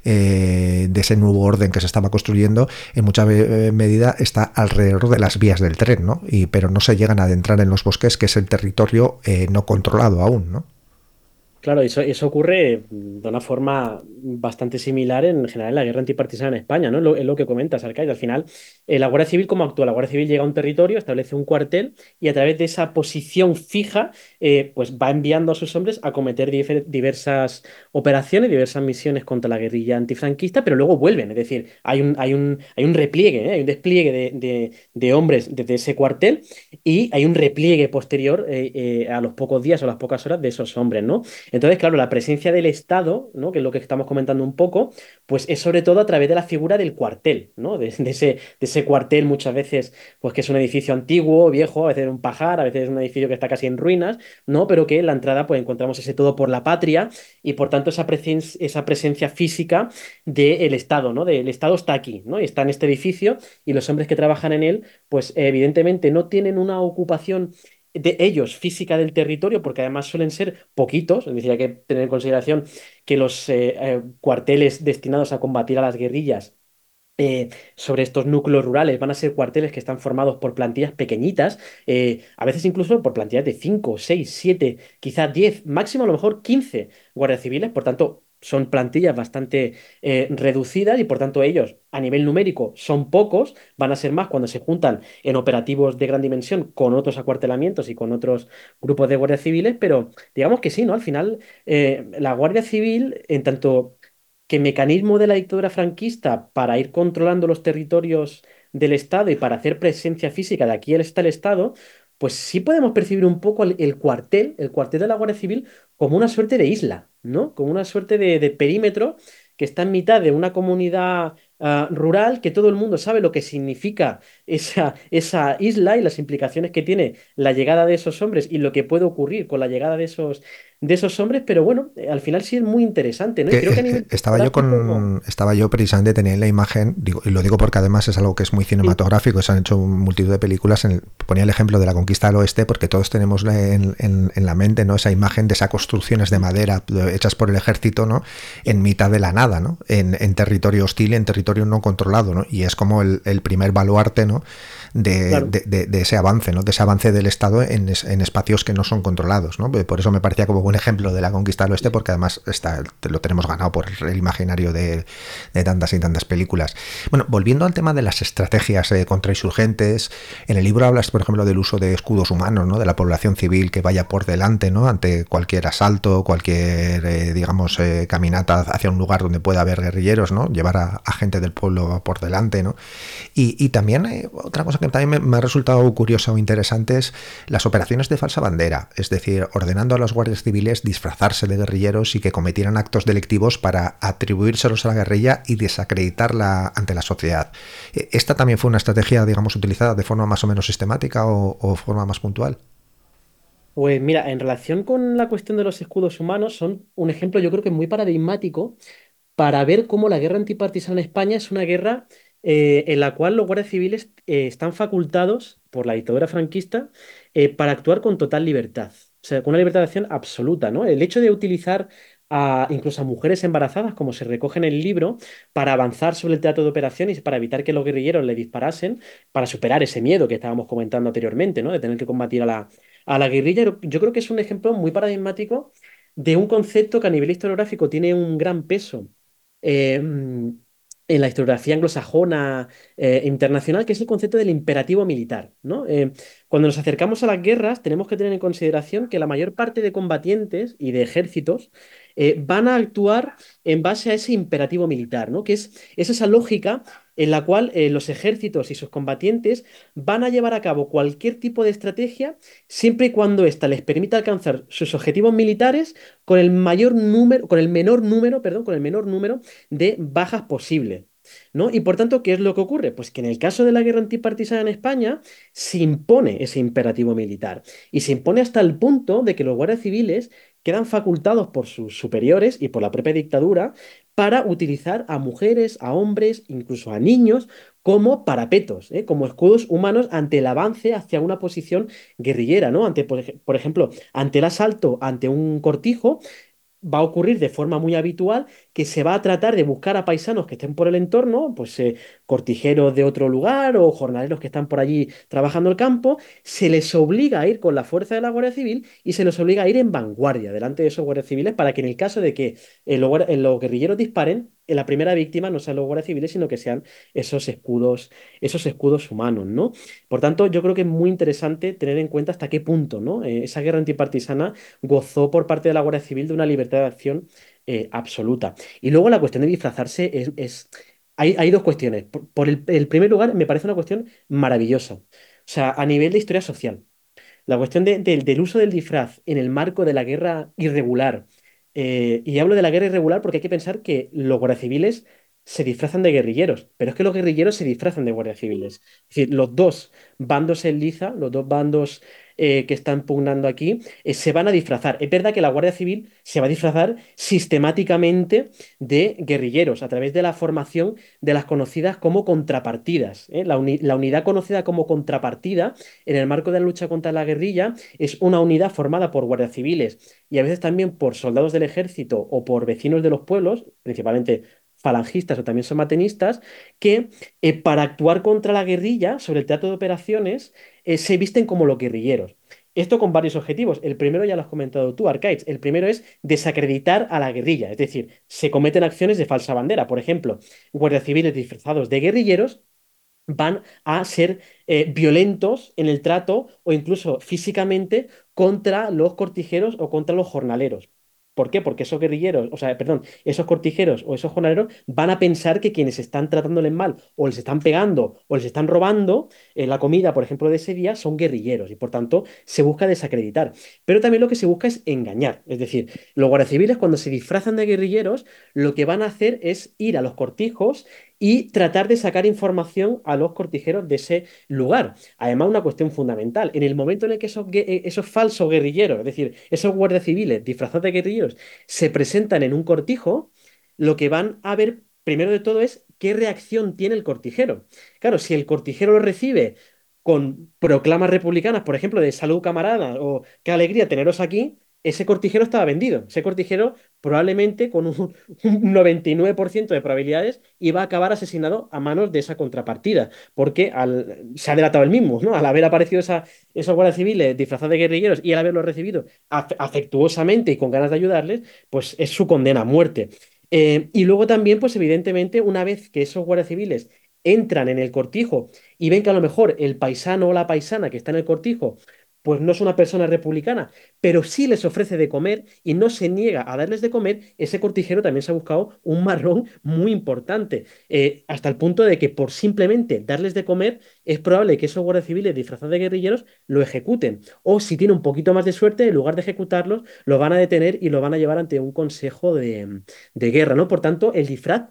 eh, de ese nuevo orden que se estaba construyendo, en mucha medida está alrededor de las vías del tren, ¿no? Y, pero no se llegan a adentrar en los bosques, que es el territorio eh, no controlado aún, ¿no? claro, eso, eso ocurre de una forma bastante similar en general en la guerra antipartisana en España, ¿no? Es lo, es lo que comentas, Arcaiz. Al final, eh, la Guardia Civil, ¿cómo actúa? La Guardia Civil llega a un territorio, establece un cuartel y a través de esa posición fija, eh, pues va enviando a sus hombres a cometer difer- diversas operaciones, diversas misiones contra la guerrilla antifranquista, pero luego vuelven. Es decir, hay un, hay un, hay un repliegue, ¿eh? Hay un despliegue de, de- de hombres desde ese cuartel y hay un repliegue posterior eh, eh, a los pocos días o a las pocas horas de esos hombres, ¿no? Entonces, claro, la presencia del Estado, ¿no? Que es lo que estamos comentando un poco, pues es sobre todo a través de la figura del cuartel, ¿no? De, de ese, de ese cuartel muchas veces, pues que es un edificio antiguo, viejo, a veces un pajar, a veces es un edificio que está casi en ruinas, ¿no? Pero que en la entrada pues encontramos ese todo por la patria y por tanto esa, presen- esa presencia física del Estado, ¿no? Del Estado está aquí, ¿no? Y está en este edificio y los hombres que trabajan en él, pues evidentemente no tienen una ocupación de ellos física del territorio, porque además suelen ser poquitos, es decir, hay que tener en consideración que los eh, eh, cuarteles destinados a combatir a las guerrillas eh, sobre estos núcleos rurales. Van a ser cuarteles que están formados por plantillas pequeñitas, eh, a veces incluso por plantillas de cinco, seis, siete, quizás diez, máximo a lo mejor quince guardias civiles. Por tanto, son plantillas bastante eh, reducidas y por tanto ellos a nivel numérico son pocos, van a ser más cuando se juntan en operativos de gran dimensión con otros acuartelamientos y con otros grupos de guardias civiles, pero digamos que sí, ¿no? Al final, eh, la Guardia Civil, en tanto que mecanismo de la dictadura franquista para ir controlando los territorios del Estado y para hacer presencia física de aquí está el Estado, pues sí podemos percibir un poco el, el cuartel, el cuartel de la Guardia Civil como una suerte de isla, ¿no? Como una suerte de, de perímetro que está en mitad de una comunidad ah, rural, que todo el mundo sabe lo que significa esa, esa isla y las implicaciones que tiene la llegada de esos hombres y lo que puede ocurrir con la llegada de esos, de esos hombres, pero bueno, eh, al final sí es muy interesante, ¿no? Y Que, creo que a es que nivel estaba yo gráfico, con estaba yo precisamente tenía la imagen, digo, y lo digo porque además es algo que es muy sí, cinematográfico, se han hecho multitud de películas, en el- ponía el ejemplo de la conquista del oeste porque todos tenemos la- en, en- en la mente, ¿no?, esa imagen de esas construcciones de madera eh, hechas por el ejército, ¿no?, en mitad de la nada, ¿no?, en, en territorio hostil, en territorio no controlado, ¿no?, y es como el, el primer baluarte, ¿no?, de, claro. de- de- de ese avance, ¿no?, de ese avance del Estado en, es- en espacios que no son controlados, ¿no? Por eso me parecía como buen ejemplo de la conquista del oeste, porque además está, lo tenemos ganado por el imaginario de, de tantas y tantas películas. Bueno, volviendo al tema de las estrategias eh, contra insurgentes, en el libro hablas, por ejemplo, del uso de escudos humanos, ¿no?, de la población civil que vaya por delante, ¿no?, ante cualquier asalto, cualquier, eh, digamos, eh, caminata hacia un lugar donde pueda haber guerrilleros, ¿no?, llevar a, a gente del pueblo por delante, ¿no? Y, y también eh, otra cosa que también me, me ha resultado curiosa o interesante es las operaciones de falsa bandera, es decir, ordenando a los guardias civiles disfrazarse de guerrilleros y que cometieran actos delictivos para atribuírselos a la guerrilla y desacreditarla ante la sociedad. Eh, ¿Esta también fue una estrategia, digamos, utilizada de forma más o menos sistemática o, o forma más puntual? Pues mira, en relación con la cuestión de los escudos humanos, son un ejemplo yo creo que muy paradigmático para ver cómo la guerra antipartisana en España es una guerra eh, en la cual los guardias civiles eh, están facultados por la dictadura franquista eh, para actuar con total libertad, o sea, con una libertad de acción absoluta, ¿no? El hecho de utilizar a, incluso a mujeres embarazadas, como se recoge en el libro, para avanzar sobre el teatro de operaciones, para evitar que los guerrilleros le disparasen, para superar ese miedo que estábamos comentando anteriormente, ¿no? De tener que combatir a la, a la guerrilla. Yo creo que es un ejemplo muy paradigmático de un concepto que a nivel historiográfico tiene un gran peso eh, en la historiografía anglosajona eh, internacional, que es el concepto del imperativo militar, ¿no? Eh, cuando nos acercamos a las guerras, tenemos que tener en consideración que la mayor parte de combatientes y de ejércitos eh, van a actuar en base a ese imperativo militar, ¿no? Que es, es esa lógica en la cual eh, los ejércitos y sus combatientes van a llevar a cabo cualquier tipo de estrategia siempre y cuando ésta les permita alcanzar sus objetivos militares con el mayor número, con el menor número, perdón, con el menor número de bajas posible, ¿no? Y por tanto, ¿qué es lo que ocurre? Pues que en el caso de la guerra antipartisana en España se impone ese imperativo militar y se impone hasta el punto de que los guardias civiles quedan facultados por sus superiores y por la propia dictadura para utilizar a mujeres, a hombres, incluso a niños como parapetos, ¿eh? Como escudos humanos ante el avance hacia una posición guerrillera, ¿no? Ante, por, ej- por ejemplo, ante el asalto, ante un cortijo, va a ocurrir de forma muy habitual que se va a tratar de buscar a paisanos que estén por el entorno, pues eh, cortijeros de otro lugar o jornaleros que están por allí trabajando el campo, se les obliga a ir con la fuerza de la Guardia Civil y se les obliga a ir en vanguardia delante de esos guardias civiles para que en el caso de que eh, los, guar- eh, los guerrilleros disparen, eh, la primera víctima no sean los guardias civiles, sino que sean esos escudos, esos escudos humanos, ¿no? Por tanto, yo creo que es muy interesante tener en cuenta hasta qué punto, ¿no? Eh, esa guerra antipartisana gozó por parte de la Guardia Civil de una libertad de acción eh, absoluta. Y luego la cuestión de disfrazarse es... es- Hay, hay dos cuestiones. Por, por el, el primer lugar, me parece una cuestión maravillosa. O sea, a nivel de historia social. La cuestión de- del del uso del disfraz en el marco de la guerra irregular. Eh, y hablo de la guerra irregular porque hay que pensar que los guardias civiles se disfrazan de guerrilleros, pero es que los guerrilleros se disfrazan de guardias civiles. Es decir, los dos bandos en liza, los dos bandos eh, que están pugnando aquí, eh, se van a disfrazar. Es verdad que la Guardia Civil se va a disfrazar sistemáticamente de guerrilleros a través de la formación de las conocidas como contrapartidas. ¿eh? La uni- la unidad conocida como contrapartida en el marco de la lucha contra la guerrilla es una unidad formada por guardias civiles y a veces también por soldados del ejército o por vecinos de los pueblos, principalmente falangistas o también son matenistas, que eh, para actuar contra la guerrilla sobre el teatro de operaciones eh, se visten como los guerrilleros. Esto con varios objetivos. El primero ya lo has comentado tú, Arcaiz. El primero es desacreditar a la guerrilla, es decir, se cometen acciones de falsa bandera. Por ejemplo, guardias civiles disfrazados de guerrilleros van a ser eh, violentos en el trato o incluso físicamente contra los cortijeros o contra los jornaleros. ¿Por qué? Porque esos guerrilleros, o sea, perdón, esos cortijeros o esos jornaleros van a pensar que quienes están tratándoles mal o les están pegando o les están robando eh, la comida, por ejemplo, de ese día, son guerrilleros y por tanto se busca desacreditar. Pero también lo que se busca es engañar. Es decir, los guardias civiles cuando se disfrazan de guerrilleros, lo que van a hacer es ir a los cortijos y tratar de sacar información a los cortijeros de ese lugar. Además, una cuestión fundamental, en el momento en el que esos, gue- eh, esos falsos guerrilleros, es decir, esos guardias civiles disfrazados de guerrilleros, se presentan en un cortijo, lo que van a ver primero de todo es qué reacción tiene el cortijero. Claro, si el cortijero lo recibe con proclamas republicanas, por ejemplo, de salud camarada o qué alegría teneros aquí, ese cortijero estaba vendido. Ese cortijero probablemente con un, un noventa y nueve por ciento de probabilidades iba a acabar asesinado a manos de esa contrapartida, porque al, se ha delatado el mismo, ¿no? Al haber aparecido esa, esos guardias civiles disfrazados de guerrilleros y al haberlo recibido afe- afectuosamente y con ganas de ayudarles, pues es su condena a muerte. Eh, y luego también, pues evidentemente, una vez que esos guardias civiles entran en el cortijo y ven que a lo mejor el paisano o la paisana que está en el cortijo pues no es una persona republicana, pero sí les ofrece de comer y no se niega a darles de comer, ese cortijero también se ha buscado un marrón muy importante, eh, hasta el punto de que por simplemente darles de comer es probable que esos guardias civiles disfrazados de guerrilleros lo ejecuten. O si tiene un poquito más de suerte, en lugar de ejecutarlos, lo van a detener y lo van a llevar ante un consejo de, de guerra, ¿no? Por tanto, el disfraz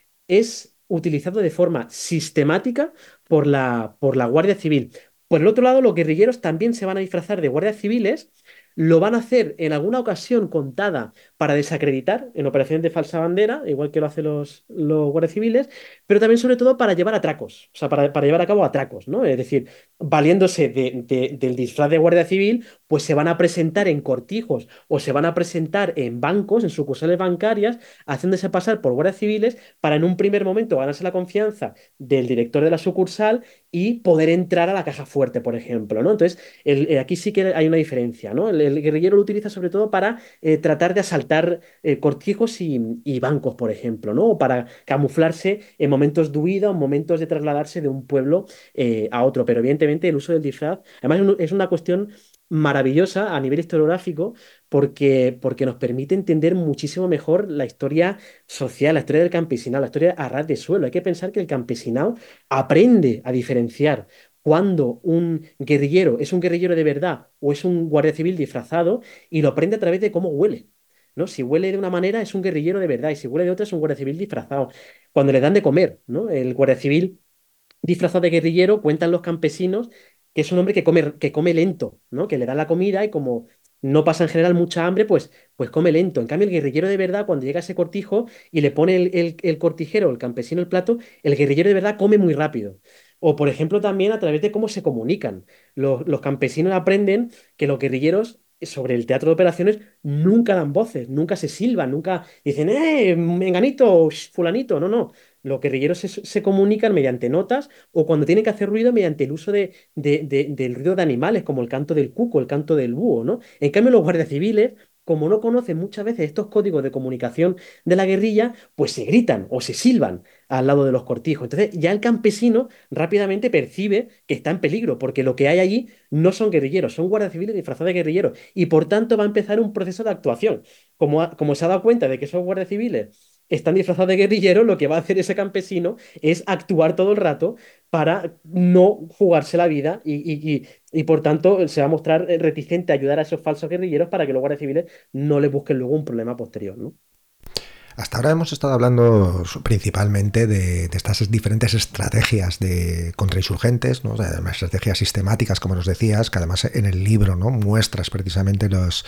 es utilizado de forma sistemática por la, por la Guardia Civil. Por el otro lado, los guerrilleros también se van a disfrazar de guardias civiles, lo van a hacer en alguna ocasión contada para desacreditar en operaciones de falsa bandera, igual que lo hacen los, los guardias civiles, pero también sobre todo para llevar atracos, o sea, para, para llevar a cabo atracos, ¿no? Es decir, valiéndose de- de- del disfraz de guardia civil, pues se van a presentar en cortijos o se van a presentar en bancos, en sucursales bancarias, haciéndose pasar por guardias civiles para en un primer momento ganarse la confianza del director de la sucursal y poder entrar a la caja fuerte, por ejemplo, ¿no? Entonces, el- eh, aquí sí que hay una diferencia, ¿no? El, el guerrillero lo utiliza sobre todo para eh, tratar de asaltar eh, cortijos y, y bancos, por ejemplo, ¿no? O para camuflarse en momentos de huida o en momentos de trasladarse de un pueblo eh, a otro. Pero evidentemente el uso del disfraz, además es un- es una cuestión maravillosa a nivel historiográfico porque, porque nos permite entender muchísimo mejor la historia social, la historia del campesinado, la historia a ras de suelo. Hay que pensar que el campesinado aprende a diferenciar cuando un guerrillero es un guerrillero de verdad o es un guardia civil disfrazado y lo aprende a través de cómo huele. ¿No? Si huele de una manera es un guerrillero de verdad y si huele de otra es un guardia civil disfrazado. Cuando le dan de comer, ¿no? El guardia civil disfrazado de guerrillero, cuentan los campesinos que es un hombre que come, que come lento, ¿no? Que le da la comida y como no pasa en general mucha hambre, pues, pues come lento. En cambio, el guerrillero de verdad, cuando llega a ese cortijo y le pone el, el, el cortijero, el campesino, el plato, el guerrillero de verdad come muy rápido. O, por ejemplo, también a través de cómo se comunican. Los, los campesinos aprenden que los guerrilleros sobre el teatro de operaciones nunca dan voces, nunca se silban, nunca dicen, ¡eh, menganito, sh, fulanito! No, no. Los guerrilleros se, se comunican mediante notas o cuando tienen que hacer ruido mediante el uso de, de- de- del ruido de animales, como el canto del cuco, el canto del búho, ¿no? En cambio, los guardias civiles, como no conocen muchas veces estos códigos de comunicación de la guerrilla, pues se gritan o se silban al lado de los cortijos. Entonces, ya el campesino rápidamente percibe que está en peligro, porque lo que hay allí no son guerrilleros, son guardias civiles disfrazados de guerrilleros, y por tanto va a empezar un proceso de actuación. Como, ha- como se ha dado cuenta de que esos guardias civiles están disfrazados de guerrilleros, lo que va a hacer ese campesino es actuar todo el rato para no jugarse la vida y, y- y- y, por tanto se va a mostrar eh, reticente a ayudar a esos falsos guerrilleros para que los guardias civiles no les busquen luego un problema posterior, ¿no? Hasta ahora hemos estado hablando principalmente de, de estas diferentes estrategias de contrainsurgentes, ¿no? O sea, estrategias sistemáticas, como nos decías, que además en el libro, ¿no?, muestras precisamente los,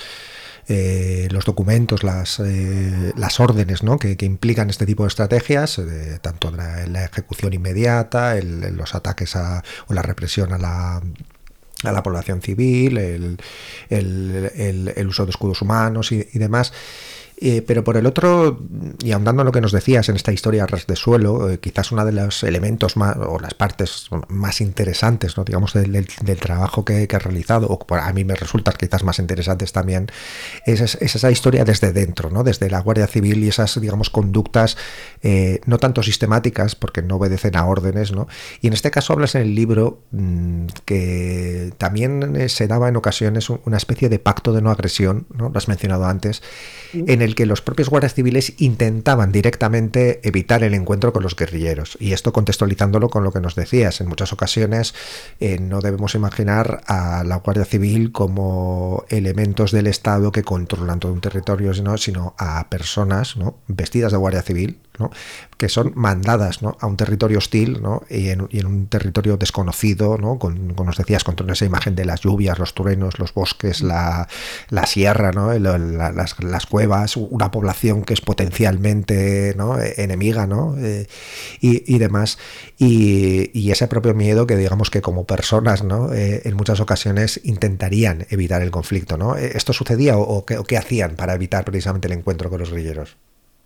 eh, los documentos, las, eh, las órdenes, ¿no?, que, que implican este tipo de estrategias, eh, tanto la, la ejecución inmediata, el, los ataques a, o la represión a la a la población civil, el, el, el, el uso de escudos humanos y, y demás. Eh, pero por el otro, y ahondando en lo que nos decías en esta historia a ras de suelo, eh, quizás uno de los elementos más, o las partes más interesantes, ¿no? digamos, del, del, del trabajo que, que has realizado, o a mí me resultan quizás más interesantes también, es, es esa historia desde dentro, ¿no? Desde la Guardia Civil y esas, digamos, conductas eh, no tanto sistemáticas, porque no obedecen a órdenes, ¿no? Y en este caso hablas en el libro mmm, que también eh, se daba en ocasiones una especie de pacto de no agresión, ¿no? Lo has mencionado antes, en el que los propios guardias civiles intentaban directamente evitar el encuentro con los guerrilleros. Y esto contextualizándolo con lo que nos decías, en muchas ocasiones eh, no debemos imaginar a la Guardia Civil como elementos del Estado que controlan todo un territorio, ¿no? Sino a personas, ¿no? vestidas de Guardia Civil, ¿no? que son mandadas, ¿no? a un territorio hostil, ¿no? y, en, y en un territorio desconocido, ¿no? con, como nos decías, con toda esa imagen de las lluvias, los truenos, los bosques, la, la sierra, ¿no? El, la, las, las cuevas, una población que es potencialmente, ¿no? enemiga, ¿no? Eh, y, y demás, y, y ese propio miedo que digamos que como personas, ¿no? eh, en muchas ocasiones intentarían evitar el conflicto, ¿no? ¿Esto sucedía o, o, qué, o qué hacían para evitar precisamente el encuentro con los guerrilleros?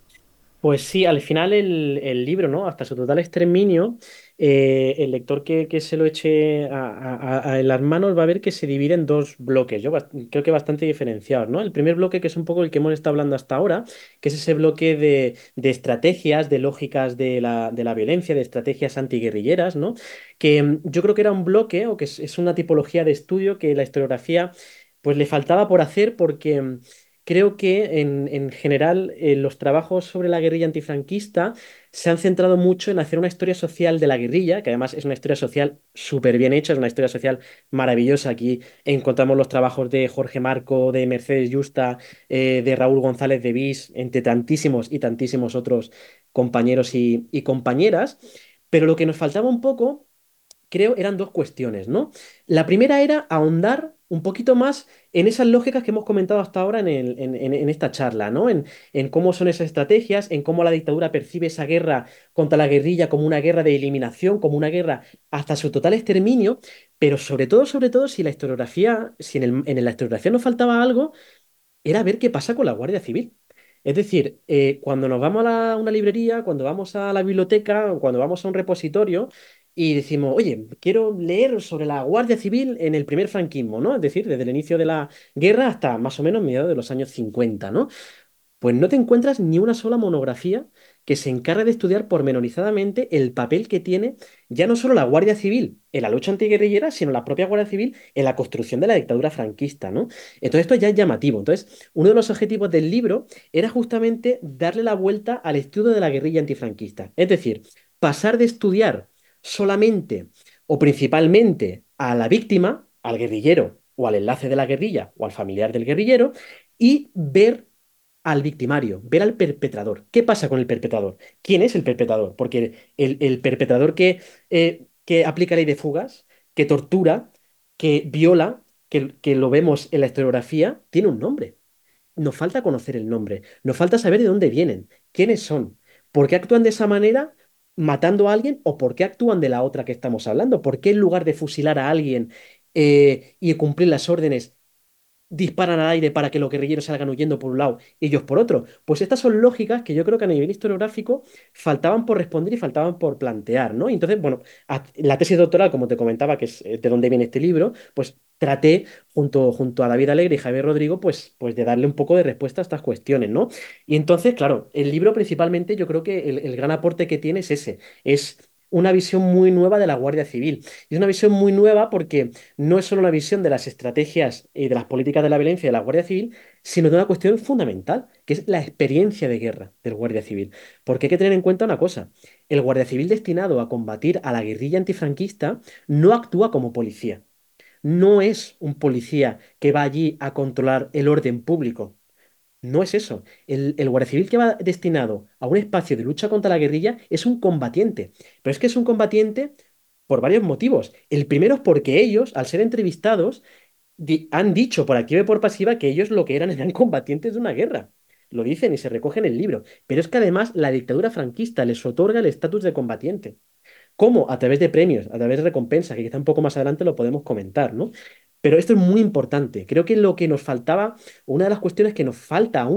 Pues sí, al final el, el libro, ¿no? Hasta su total exterminio, eh, el lector que, que se lo eche a, a- a- en las manos va a ver que se divide en dos bloques, yo bast- creo que bastante diferenciados, ¿no? El primer bloque, que es un poco el que hemos estado hablando hasta ahora, que es ese bloque de, de estrategias, de lógicas de la, de la violencia, de estrategias antiguerrilleras, ¿no? Que mm, yo creo que era un bloque o que es, es una tipología de estudio que la historiografía pues le faltaba por hacer porque... mm, creo que en, en general eh, los trabajos sobre la guerrilla antifranquista se han centrado mucho en hacer una historia social de la guerrilla, que además es una historia social súper bien hecha, es una historia social maravillosa. Aquí encontramos los trabajos de Jorge Marco, de Mercedes Yusta, eh, de Raúl González de Vis, entre tantísimos y tantísimos otros compañeros y, y compañeras. Pero lo que nos faltaba un poco creo, eran dos cuestiones, ¿no? La primera era ahondar un poquito más en esas lógicas que hemos comentado hasta ahora en, el- en- en- en esta charla, ¿no? En, en cómo son esas estrategias, en cómo la dictadura percibe esa guerra contra la guerrilla como una guerra de eliminación, como una guerra hasta su total exterminio, pero sobre todo, sobre todo, si la historiografía, si en, el- en la historiografía nos faltaba algo, era ver qué pasa con la Guardia Civil. Es decir, eh, cuando nos vamos a la- una librería, cuando vamos a la biblioteca, o cuando vamos a un repositorio y decimos, oye, quiero leer sobre la Guardia Civil en el primer franquismo, ¿no? Es decir, desde el inicio de la guerra hasta más o menos mediados de los años cincuenta, ¿no? Pues no te encuentras ni una sola monografía que se encargue de estudiar pormenorizadamente el papel que tiene ya no solo la Guardia Civil en la lucha antiguerrillera, sino la propia Guardia Civil en la construcción de la dictadura franquista, ¿no? Entonces esto ya es llamativo. Entonces, uno de los objetivos del libro era justamente darle la vuelta al estudio de la guerrilla antifranquista. Es decir, pasar de estudiar solamente o principalmente a la víctima, al guerrillero o al enlace de la guerrilla o al familiar del guerrillero, y ver al victimario, ver al perpetrador. ¿Qué pasa con el perpetrador? ¿Quién es el perpetrador? Porque el, el perpetrador que, eh, que aplica ley de fugas, que tortura, que viola, que, que lo vemos en la historiografía, tiene un nombre. Nos falta conocer el nombre, nos falta saber de dónde vienen, quiénes son, por qué actúan de esa manera matando a alguien o por qué actúan de la otra que estamos hablando, por qué en lugar de fusilar a alguien eh, y cumplir las órdenes disparan al aire para que los guerrilleros salgan huyendo por un lado y ellos por otro. Pues estas son lógicas que yo creo que a nivel historiográfico faltaban por responder y faltaban por plantear, ¿no? Y entonces, bueno, a- la tesis doctoral, como te comentaba, que es eh, de dónde viene este libro, pues traté junto, junto a David Alegre y Javier Rodrigo, pues, pues de darle un poco de respuesta a estas cuestiones, ¿no? Y entonces, claro, el libro principalmente yo creo que el, el gran aporte que tiene es ese, es una visión muy nueva de la Guardia Civil. Y es una visión muy nueva porque no es solo una visión de las estrategias y de las políticas de la violencia de la Guardia Civil, sino de una cuestión fundamental, que es la experiencia de guerra del Guardia Civil. Porque hay que tener en cuenta una cosa, el Guardia Civil destinado a combatir a la guerrilla antifranquista no actúa como policía. No es un policía que va allí a controlar el orden público. No es eso. El, el guardia civil que va destinado a un espacio de lucha contra la guerrilla es un combatiente. Pero es que es un combatiente por varios motivos. El primero es porque ellos, al ser entrevistados, di- han dicho por activa y por pasiva que ellos lo que eran eran combatientes de una guerra. Lo dicen y se recoge en el libro. Pero es que además la dictadura franquista les otorga el estatus de combatiente. ¿Cómo? A través de premios, a través de recompensas, que quizá un poco más adelante lo podemos comentar, ¿no? Pero esto es muy importante. Creo que lo que nos faltaba, una de las cuestiones que nos falta aún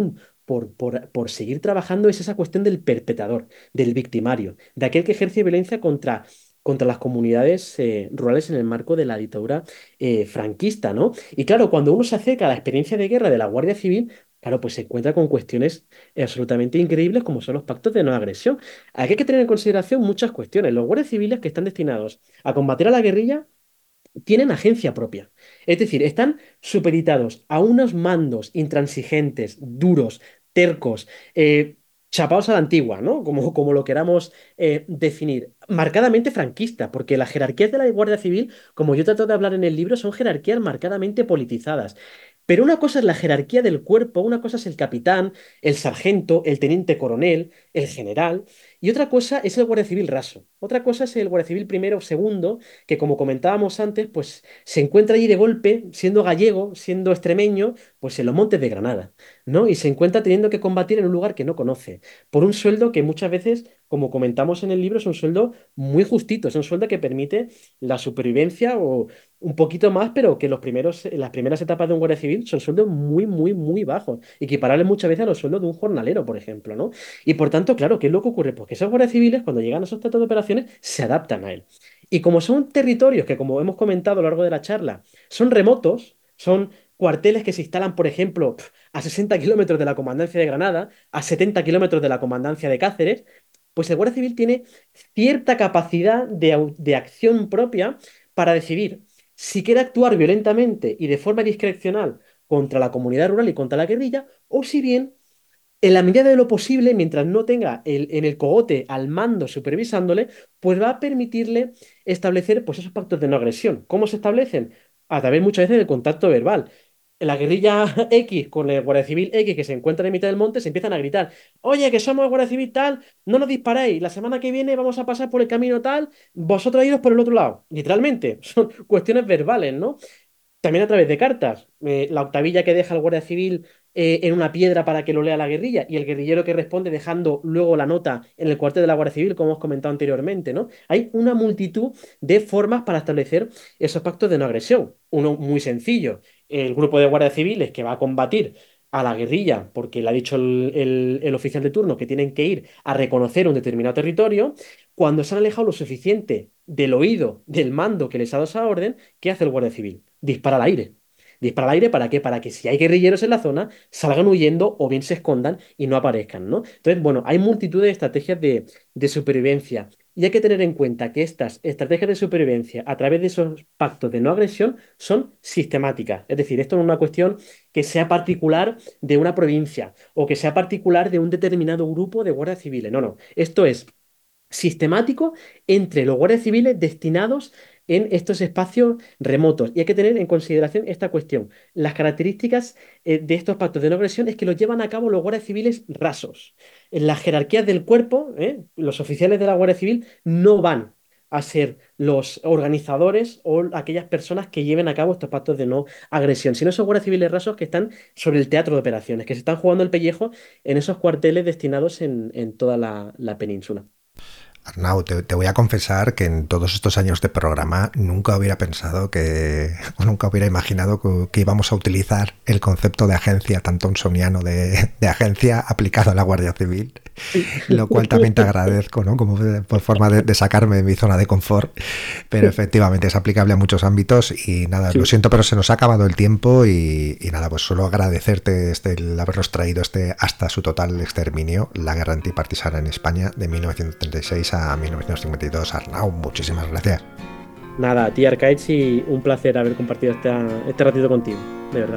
por, por, por seguir trabajando es esa cuestión del perpetrador, del victimario, de aquel que ejerce violencia contra, contra las comunidades eh, rurales en el marco de la dictadura eh, franquista, ¿no? Y claro, cuando uno se acerca a la experiencia de guerra de la Guardia Civil, claro, pues se encuentra con cuestiones absolutamente increíbles como son los pactos de no agresión. Aquí hay que tener en consideración muchas cuestiones. Los guardias civiles que están destinados a combatir a la guerrilla tienen agencia propia. Es decir, están supeditados a unos mandos intransigentes, duros, tercos, eh, chapados a la antigua, ¿no? Como, como lo queramos eh, definir. Marcadamente franquista, porque las jerarquías de la Guardia Civil, como yo trato de hablar en el libro, son jerarquías marcadamente politizadas. Pero una cosa es la jerarquía del cuerpo, una cosa es el capitán, el sargento, el teniente coronel, el general, y otra cosa es el guardia civil raso. Otra cosa es el guardia civil primero o segundo, que como comentábamos antes, pues se encuentra allí de golpe, siendo gallego, siendo extremeño, pues en los Montes de Granada, ¿no? Y se encuentra teniendo que combatir en un lugar que no conoce, por un sueldo que muchas veces, como comentamos en el libro, es un sueldo muy justito, es un sueldo que permite la supervivencia o un poquito más, pero que los primeros, las primeras etapas de un guardia civil son sueldos muy, muy, muy bajos, equiparables muchas veces a los sueldos de un jornalero, por ejemplo, ¿no? Y por tanto, claro, ¿qué es lo que ocurre? Pues que esos guardias civiles, cuando llegan a esos tratos de operaciones, se adaptan a él. Y como son territorios que, como hemos comentado a lo largo de la charla, son remotos, son cuarteles que se instalan, por ejemplo, a sesenta kilómetros de la comandancia de Granada, a setenta kilómetros de la comandancia de Cáceres, pues el guardia civil tiene cierta capacidad de, au- de acción propia para decidir si quiere actuar violentamente y de forma discrecional contra la comunidad rural y contra la guerrilla, o si bien en la medida de lo posible, mientras no tenga el, en el cogote al mando supervisándole, pues va a permitirle establecer pues, esos pactos de no agresión. ¿Cómo se establecen? A través muchas veces del contacto verbal. La guerrilla X con el Guardia Civil X que se encuentran en mitad del monte se empiezan a gritar, oye, que somos Guardia Civil tal, no nos disparéis, la semana que viene vamos a pasar por el camino tal, vosotros iros por el otro lado. Literalmente, son cuestiones verbales, ¿no? También a través de cartas. Eh, la octavilla que deja el guardia civil eh, en una piedra para que lo lea la guerrilla y el guerrillero que responde dejando luego la nota en el cuartel de la Guardia Civil, como hemos comentado anteriormente, ¿no? Hay una multitud de formas para establecer esos pactos de no agresión. Uno muy sencillo, el grupo de guardias civiles que va a combatir a la guerrilla, porque le ha dicho el, el- el oficial de turno que tienen que ir a reconocer un determinado territorio, cuando se han alejado lo suficiente del oído del mando que les ha dado esa orden, ¿qué hace el guardia civil? Dispara al aire. Dispara al aire ¿para qué? Para que si hay guerrilleros en la zona, salgan huyendo o bien se escondan y no aparezcan, ¿no? Entonces, bueno, hay multitud de estrategias de, de supervivencia. Y hay que tener en cuenta que estas estrategias de supervivencia a través de esos pactos de no agresión son sistemáticas. Es decir, esto no es una cuestión que sea particular de una provincia o que sea particular de un determinado grupo de guardias civiles. No, no. Esto es sistemático entre los guardias civiles destinados en estos espacios remotos. Y hay que tener en consideración esta cuestión. Las características eh, de estos pactos de no agresión es que los llevan a cabo los guardias civiles rasos. En las jerarquías del cuerpo, eh, los oficiales de la Guardia Civil no van a ser los organizadores o aquellas personas que lleven a cabo estos pactos de no agresión, sino esos guardias civiles rasos que están sobre el teatro de operaciones, que se están jugando el pellejo en esos cuarteles destinados en, en toda la la península. Arnau, te, te voy a confesar que en todos estos años de programa nunca hubiera pensado que, o nunca hubiera imaginado que, que íbamos a utilizar el concepto de agencia tan thomsoniano de, de agencia aplicado a la Guardia Civil, lo cual también te agradezco, ¿no? Como de- por forma de, de sacarme de mi zona de confort, pero efectivamente es aplicable a muchos ámbitos y nada, Sí. lo siento, pero se nos ha acabado el tiempo y, y nada, pues solo agradecerte este, el habernos traído este hasta su total exterminio, la guerra antipartisana en España de mil novecientos treinta y seis a mil novecientos cincuenta y dos. Arnau, muchísimas gracias. Nada, a ti Arcaich y un placer haber compartido esta- este ratito contigo, de verdad.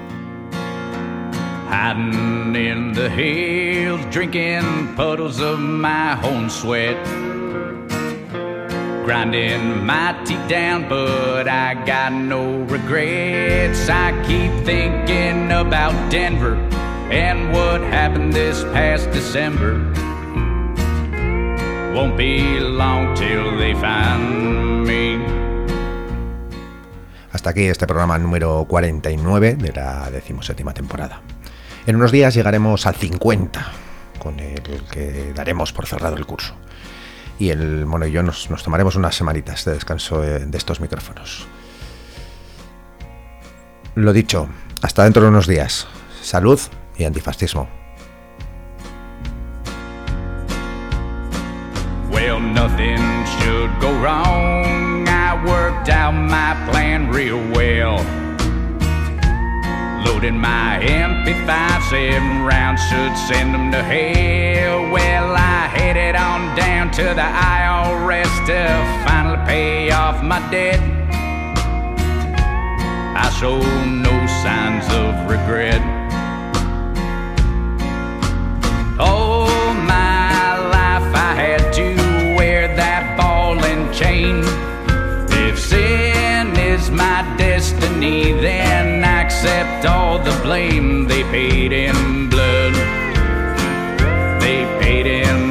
Hiding in the hills, drinking puddles of my own sweat. Grinding my teeth down, but I got no regrets. I keep thinking about Denver and what happened this past December. Won't be long till they find me. Hasta aquí este programa número cuarenta y nueve de la decimoséptima temporada. En unos días llegaremos al cincuenta, con el que daremos por cerrado el curso. Y el mono y yo nos, nos tomaremos unas semanitas de descanso eh, de estos micrófonos. Lo dicho, hasta dentro de unos días. Salud y antifascismo. real well. Loaded my M P five, seven rounds should send them to hell. Well, I headed on down to the I R S to finally pay off my debt. I show no signs of regret. All my life I had to wear that ball and chain. If sin is my destiny, then I accept all the blame. They paid in blood. They paid in